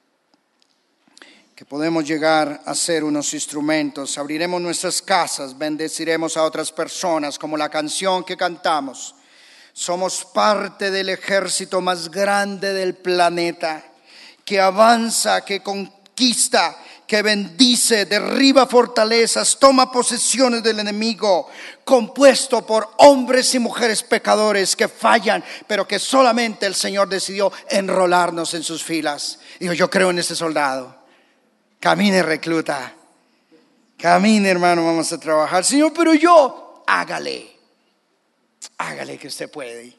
que podemos llegar a ser unos instrumentos. Abriremos nuestras casas, bendeciremos a otras personas, como la canción que cantamos. Somos parte del ejército más grande del planeta, que avanza, que conquista, que bendice, derriba fortalezas, toma posesiones del enemigo, compuesto por hombres y mujeres pecadores que fallan, pero que solamente el Señor decidió enrolarnos en sus filas. Digo, yo creo en este soldado. Camine, recluta. Camine, hermano, vamos a trabajar. Señor, pero yo, hágale. Hágale que usted puede.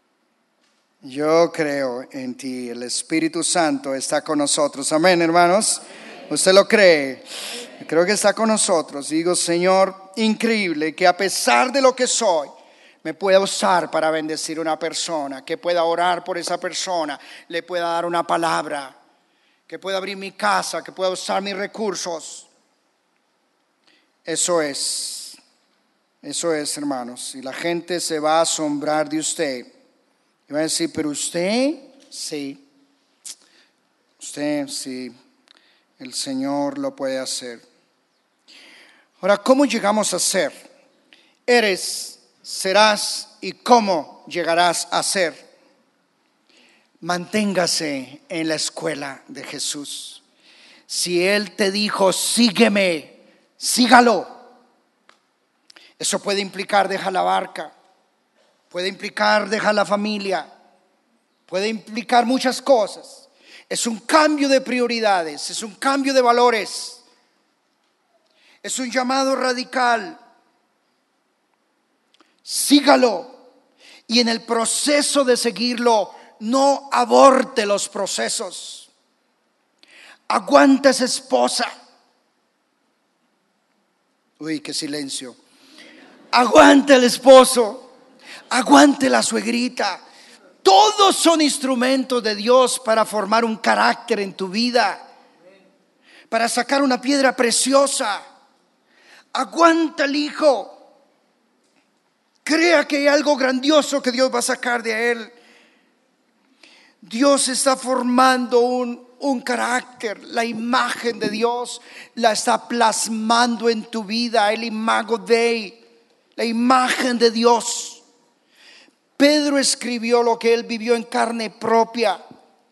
Yo creo en ti. El Espíritu Santo está con nosotros. Amén, hermanos. ¿Usted lo cree? Creo que está con nosotros. Digo, Señor, increíble que a pesar de lo que soy, me pueda usar para bendecir a una persona, que pueda orar por esa persona, le pueda dar una palabra, que pueda abrir mi casa, que pueda usar mis recursos. Eso es, eso es, hermanos. Y la gente se va a asombrar de usted. Y va a decir, pero usted, sí, usted, sí, el Señor lo puede hacer. Ahora, ¿cómo llegamos a ser? Eres, serás y cómo llegarás a ser. Manténgase en la escuela de Jesús. Si Él te dijo, sígueme, sígalo. Eso puede implicar dejar la barca, puede implicar dejar la familia, puede implicar muchas cosas. Es un cambio de prioridades, es un cambio de valores, es un llamado radical. Sígalo, y en el proceso de seguirlo, no aborte los procesos. Aguanta esa esposa. Uy, qué silencio. Aguante el esposo, aguante la suegrita. Todos son instrumentos de Dios para formar un carácter en tu vida, para sacar una piedra preciosa. Aguanta el hijo. Crea que hay algo grandioso que Dios va a sacar de él. Dios está formando un, un carácter, la imagen de Dios la está plasmando en tu vida, el imago Dei, la imagen de Dios. Pedro escribió lo que él vivió en carne propia,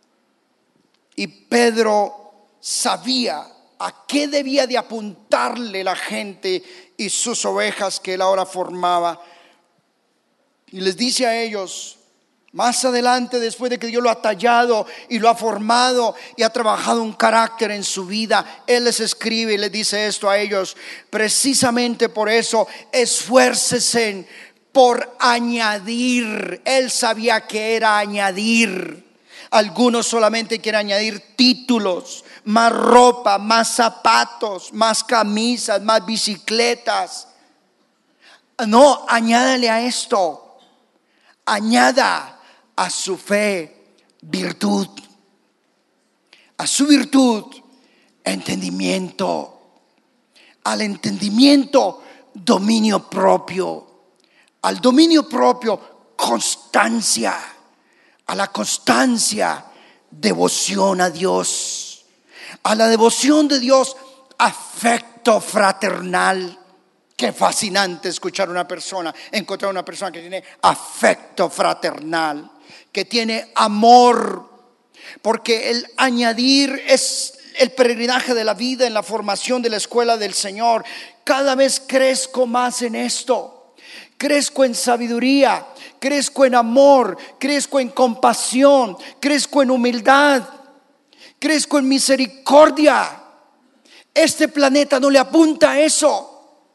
y Pedro sabía a qué debía de apuntarle la gente y sus ovejas que él ahora formaba. Y les dice a ellos, más adelante, después de que Dios lo ha tallado y lo ha formado y ha trabajado un carácter en su vida, Él les escribe y les dice esto a ellos: precisamente por eso, esfuércese por añadir. Él sabía que era añadir. Algunos solamente quieren añadir títulos, más ropa, más zapatos, más camisas, más bicicletas. No, añádale a esto. Añada a su fe virtud, a su virtud entendimiento, al entendimiento dominio propio, al dominio propio constancia, a la constancia devoción a Dios, a la devoción de Dios afecto fraternal. Qué fascinante escuchar a una persona, encontrar una persona que tiene afecto fraternal, que tiene amor, porque el añadir es el peregrinaje de la vida en la formación de la escuela del Señor. Cada vez crezco más en esto, crezco en sabiduría, crezco en amor, crezco en compasión, crezco en humildad, crezco en misericordia. Este planeta no le apunta a eso.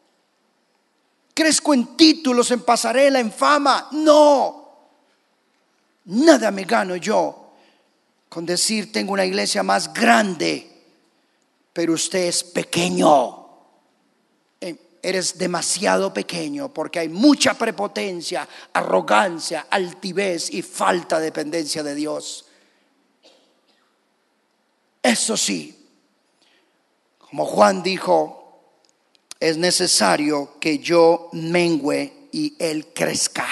Crezco en títulos, en pasarela, en fama. No, nada me gano yo con decir tengo una iglesia más grande pero usted es pequeño. Eres demasiado pequeño porque hay mucha prepotencia, arrogancia, altivez y falta de dependencia de Dios. Eso sí, como Juan dijo, es necesario que yo mengüe y Él crezca.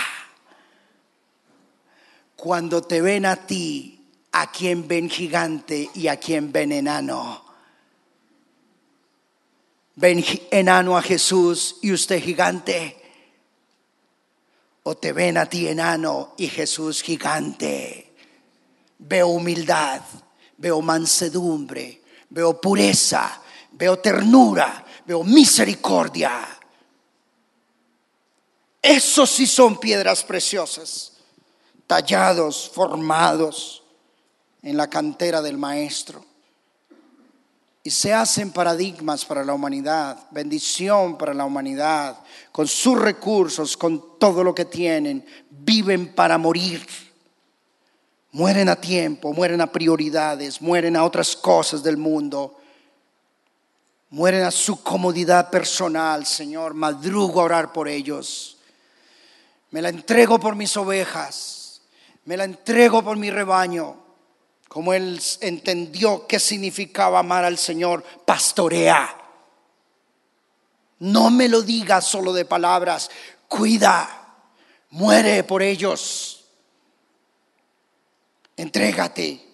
Cuando te ven a ti, ¿a quién ven gigante y a quién ven enano? ¿Ven enano a Jesús y usted gigante? ¿O te ven a ti enano y Jesús gigante? Veo humildad, veo mansedumbre, veo pureza, veo ternura, veo misericordia. Esos sí son piedras preciosas, tallados, formados en la cantera del Maestro. Y se hacen paradigmas para la humanidad, bendición para la humanidad. Con sus recursos, con todo lo que tienen, viven para morir. Mueren a tiempo, mueren a prioridades, mueren a otras cosas del mundo. Mueren a su comodidad personal. Señor, madrugo a orar por ellos. Me la entrego por mis ovejas. Me la entrego por mi rebaño. Como él entendió qué significaba amar al Señor, pastorea. No me lo digas solo de palabras, cuida, muere por ellos. Entrégate.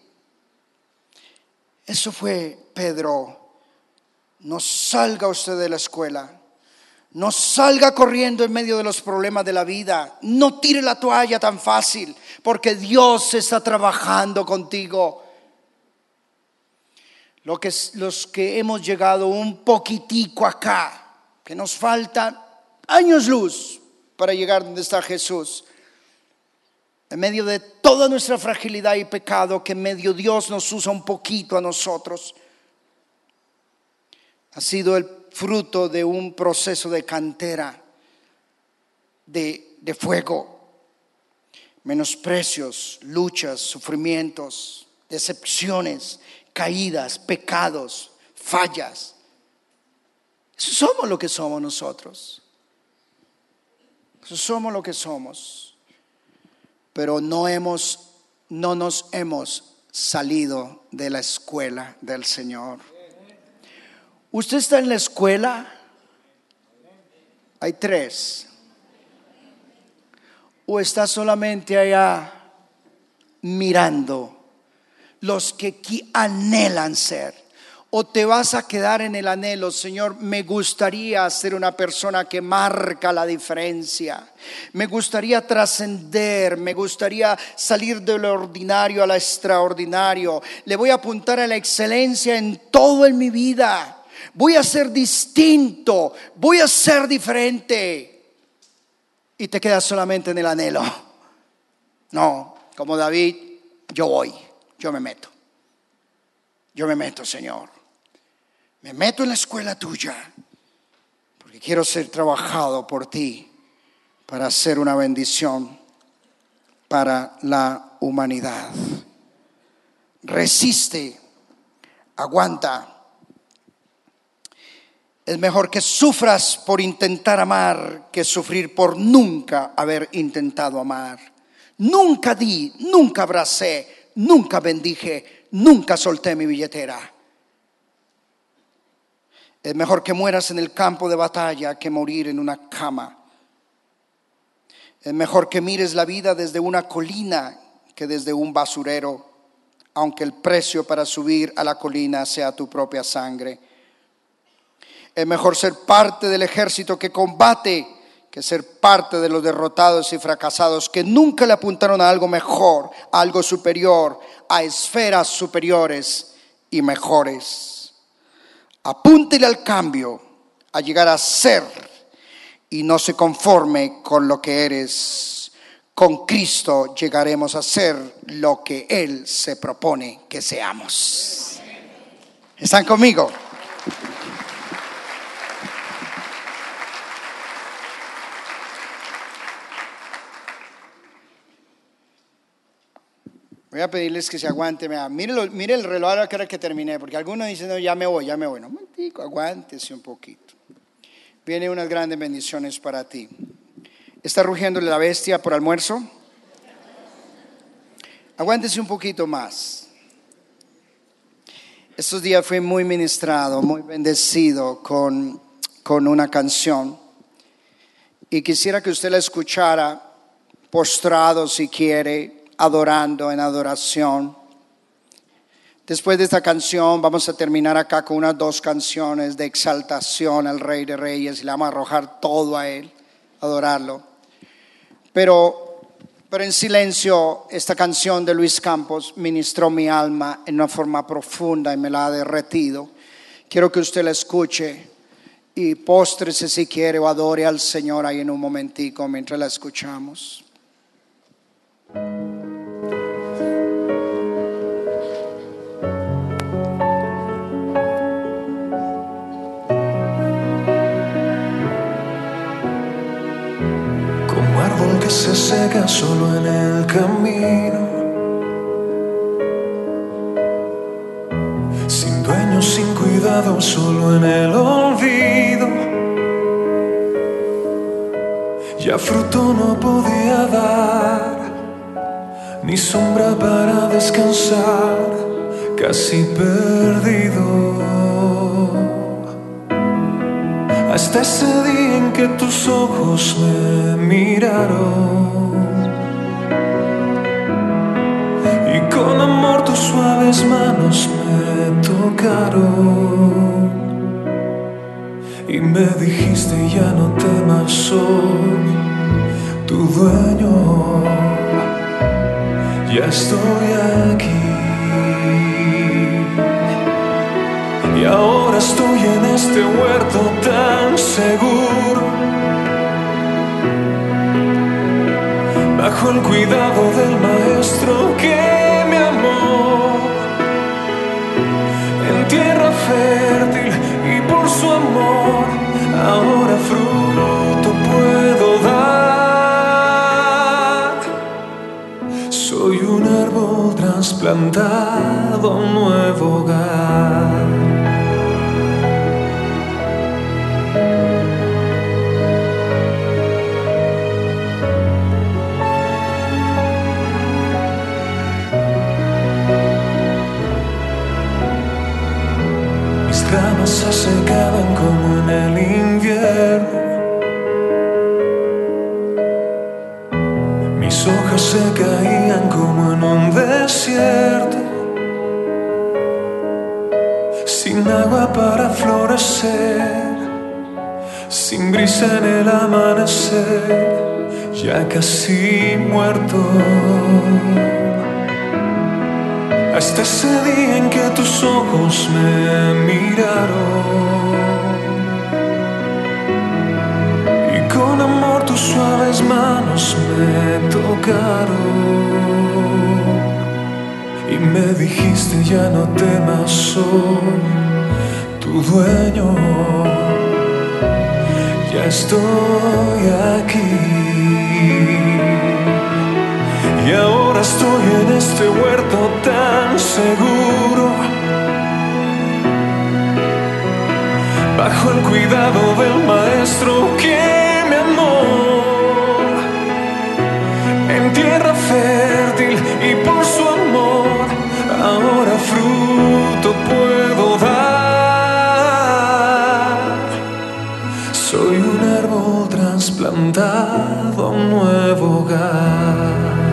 Eso fue Pedro. No salga usted de la escuela. No salga corriendo en medio de los problemas de la vida. No tire la toalla tan fácil, porque Dios está trabajando contigo. Lo que, los que hemos llegado un poquitico acá, que nos faltan años luz para llegar donde está Jesús. En medio de toda nuestra fragilidad y pecado, que en medio Dios nos usa un poquito a nosotros. Ha sido el fruto de un proceso de cantera, de, de fuego, menosprecios, luchas, sufrimientos, decepciones, caídas, pecados, fallas. Eso somos lo que somos nosotros. Eso somos lo que somos. Pero no hemos, no nos hemos salido de la escuela del Señor. ¿Usted está en la escuela? Hay tres. ¿O está solamente allá mirando? Los que anhelan ser. ¿O te vas a quedar en el anhelo? Señor, me gustaría ser una persona que marca la diferencia. Me gustaría trascender. Me gustaría salir de lo ordinario a lo extraordinario. Le voy a apuntar a la excelencia en todo en mi vida. Voy a ser distinto, voy a ser diferente. Y te quedas solamente en el anhelo. No, como David, yo voy, yo me meto. Yo me meto, Señor. Me meto en la escuela tuya, porque quiero ser trabajado por ti para ser una bendición para la humanidad. Resiste, aguanta. Es mejor que sufras por intentar amar que sufrir por nunca haber intentado amar. Nunca di, nunca abracé, nunca bendije, nunca solté mi billetera. Es mejor que mueras en el campo de batalla que morir en una cama. Es mejor que mires la vida desde una colina que desde un basurero, aunque el precio para subir a la colina sea tu propia sangre. Es mejor ser parte del ejército que combate que ser parte de los derrotados y fracasados que nunca le apuntaron a algo mejor, a algo superior, a esferas superiores y mejores. Apúntele al cambio, a llegar a ser, y no se conforme con lo que eres. Con Cristo llegaremos a ser lo que Él se propone que seamos. ¿Están conmigo? Voy a pedirles que se aguanten. Mire, lo, mire el reloj a la hora que terminé, porque algunos dicen, no, ya me voy, ya me voy. No, un momentico, aguántese un poquito. Vienen unas grandes bendiciones para ti. ¿Está rugiendo la bestia por almuerzo? Aguántese un poquito más. Estos días fui muy ministrado, muy bendecido con, con una canción. Y quisiera que usted la escuchara postrado si quiere, adorando en adoración. Después de esta canción vamos a terminar acá con unas dos canciones de exaltación al Rey de Reyes y le vamos a arrojar todo a Él, adorarlo. Pero... Pero en silencio, esta canción de Luis Campos ministró mi alma en una forma profunda y me la ha derretido. Quiero que usted la escuche y póstrese si quiere o adore al Señor ahí en un momentico mientras la escuchamos. Que se seca solo en el camino, sin dueño, sin cuidado, solo en el olvido. Ya fruto no podía dar, ni sombra para descansar, casi perdido. Hasta ese día en que tus ojos me miraron y con amor tus suaves manos me tocaron y me dijiste ya no temas, soy tu dueño, ya estoy aquí. Y ahora estoy en este huerto tan seguro, bajo el cuidado del maestro que me amó, en tierra fértil y por su amor, ahora fruto puedo dar. Soy un árbol trasplantado a un nuevo hogar. Ramas se secaban como en el invierno, mis hojas se caían como en un desierto, sin agua para florecer, sin brisa en el amanecer, ya casi muerto. Hasta ese día en que tus ojos me miraron y con amor tus suaves manos me tocaron y me dijiste ya no temas, soy tu dueño, ya estoy aquí. Y ahora estoy en este huerto tan seguro, bajo el cuidado del maestro que me amó, en tierra fértil y por su amor, ahora fruto puedo dar. Soy un árbol trasplantado a un nuevo hogar.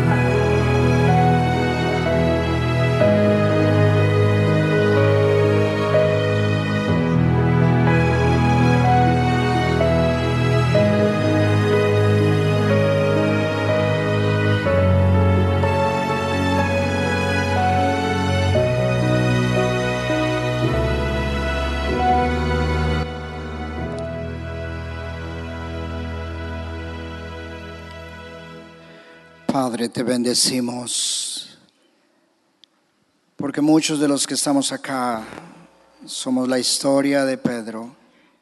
Padre, te bendecimos, porque muchos de los que estamos acá somos la historia de Pedro.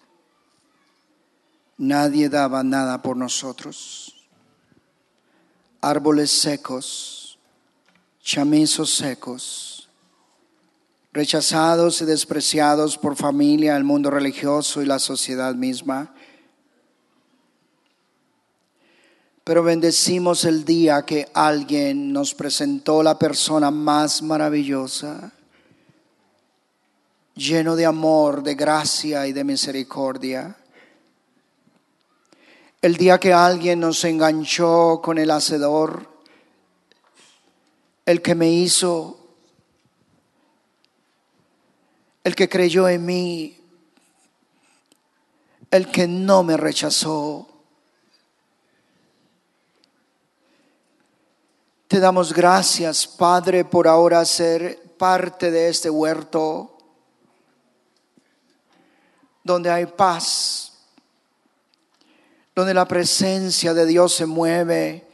Nadie daba nada por nosotros. Árboles secos, chamizos secos, rechazados y despreciados por familia, el mundo religioso y la sociedad misma. Pero bendecimos el día que alguien nos presentó la persona más maravillosa, lleno de amor, de gracia y de misericordia. El día que alguien nos enganchó con el hacedor, el que me hizo, el que creyó en mí, el que no me rechazó. Te damos gracias, Padre, por ahora ser parte de este huerto donde hay paz, donde la presencia de Dios se mueve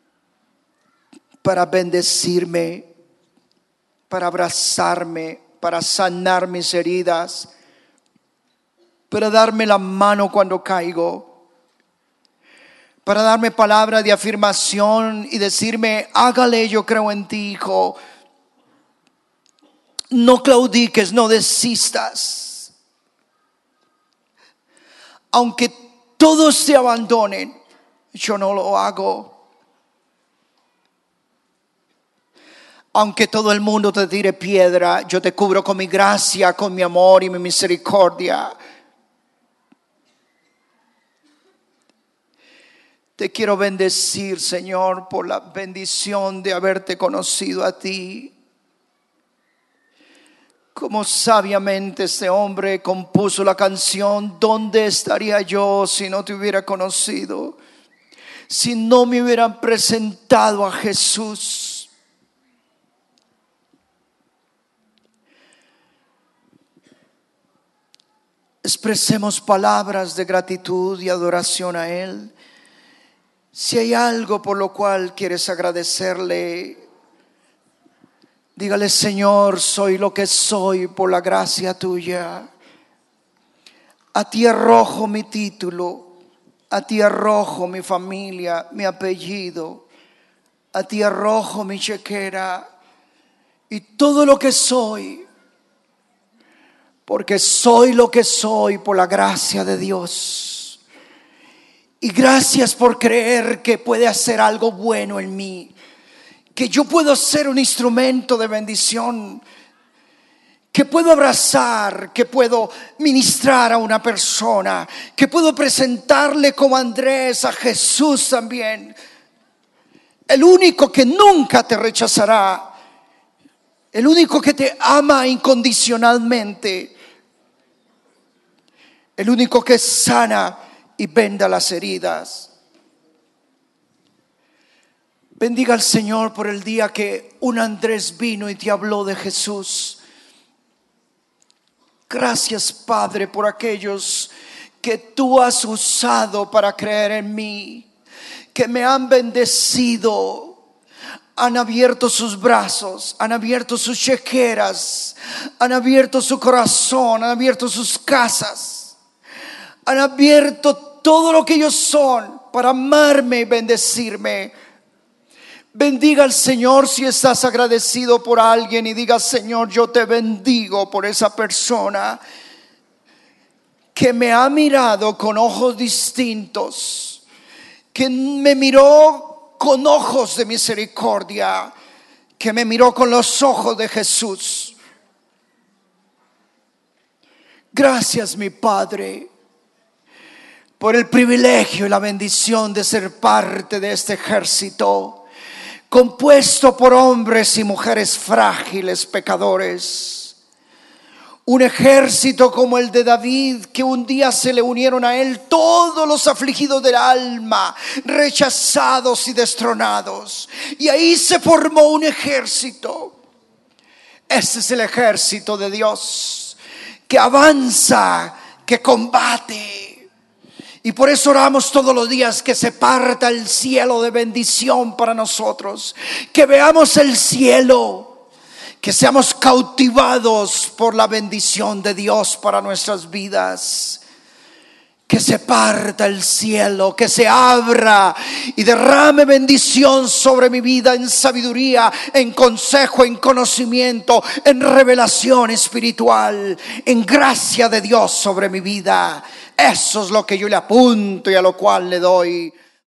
para bendecirme, para abrazarme, para sanar mis heridas, para darme la mano cuando caigo, para darme palabra de afirmación y decirme: hágale, yo creo en ti, hijo. No claudiques, no desistas. Aunque todos se abandonen, yo no lo hago. Aunque todo el mundo te tire piedra, yo te cubro con mi gracia, con mi amor y mi misericordia. Te quiero bendecir, Señor, por la bendición de haberte conocido a ti. Como sabiamente este hombre compuso la canción: ¿dónde estaría yo si no te hubiera conocido? Si no me hubieran presentado a Jesús. Expresemos palabras de gratitud y adoración a Él. Si hay algo por lo cual quieres agradecerle, dígale: Señor, soy lo que soy por la gracia tuya. A ti arrojo mi título, a ti arrojo mi familia, mi apellido, a ti arrojo mi chequera y todo lo que soy, porque soy lo que soy por la gracia de Dios. Y gracias por creer que puede hacer algo bueno en mí, que yo puedo ser un instrumento de bendición, que puedo abrazar, que puedo ministrar a una persona, que puedo presentarle como Andrés a Jesús también. El único que nunca te rechazará, el único que te ama incondicionalmente, el único que sana y venda las heridas. Bendiga al Señor por el día que un Andrés vino y te habló de Jesús. Gracias, Padre, por aquellos que tú has usado para creer en mí, que me han bendecido, han abierto sus brazos, han abierto sus chequeras, han abierto su corazón, han abierto sus casas, han abierto todo lo que ellos son para amarme y bendecirme. Bendiga al Señor si estás agradecido por alguien y diga: Señor, yo te bendigo por esa persona que me ha mirado con ojos distintos, que me miró con ojos de misericordia, que me miró con los ojos de Jesús. Gracias, mi Padre, por el privilegio y la bendición de ser parte de este ejército, compuesto por hombres y mujeres frágiles, pecadores. Un ejército como el de David, que un día se le unieron a él todos los afligidos del alma, rechazados y destronados. Y ahí se formó un ejército. Este es el ejército de Dios, que avanza, que combate. Y por eso oramos todos los días que se parta el cielo de bendición para nosotros, que veamos el cielo, que seamos cautivados por la bendición de Dios para nuestras vidas, Que se parta el cielo, que se abra y derrame bendición sobre mi vida en sabiduría, en consejo, en conocimiento, en revelación espiritual, en gracia de Dios sobre mi vida. Eso es lo que yo le apunto y a lo cual le doy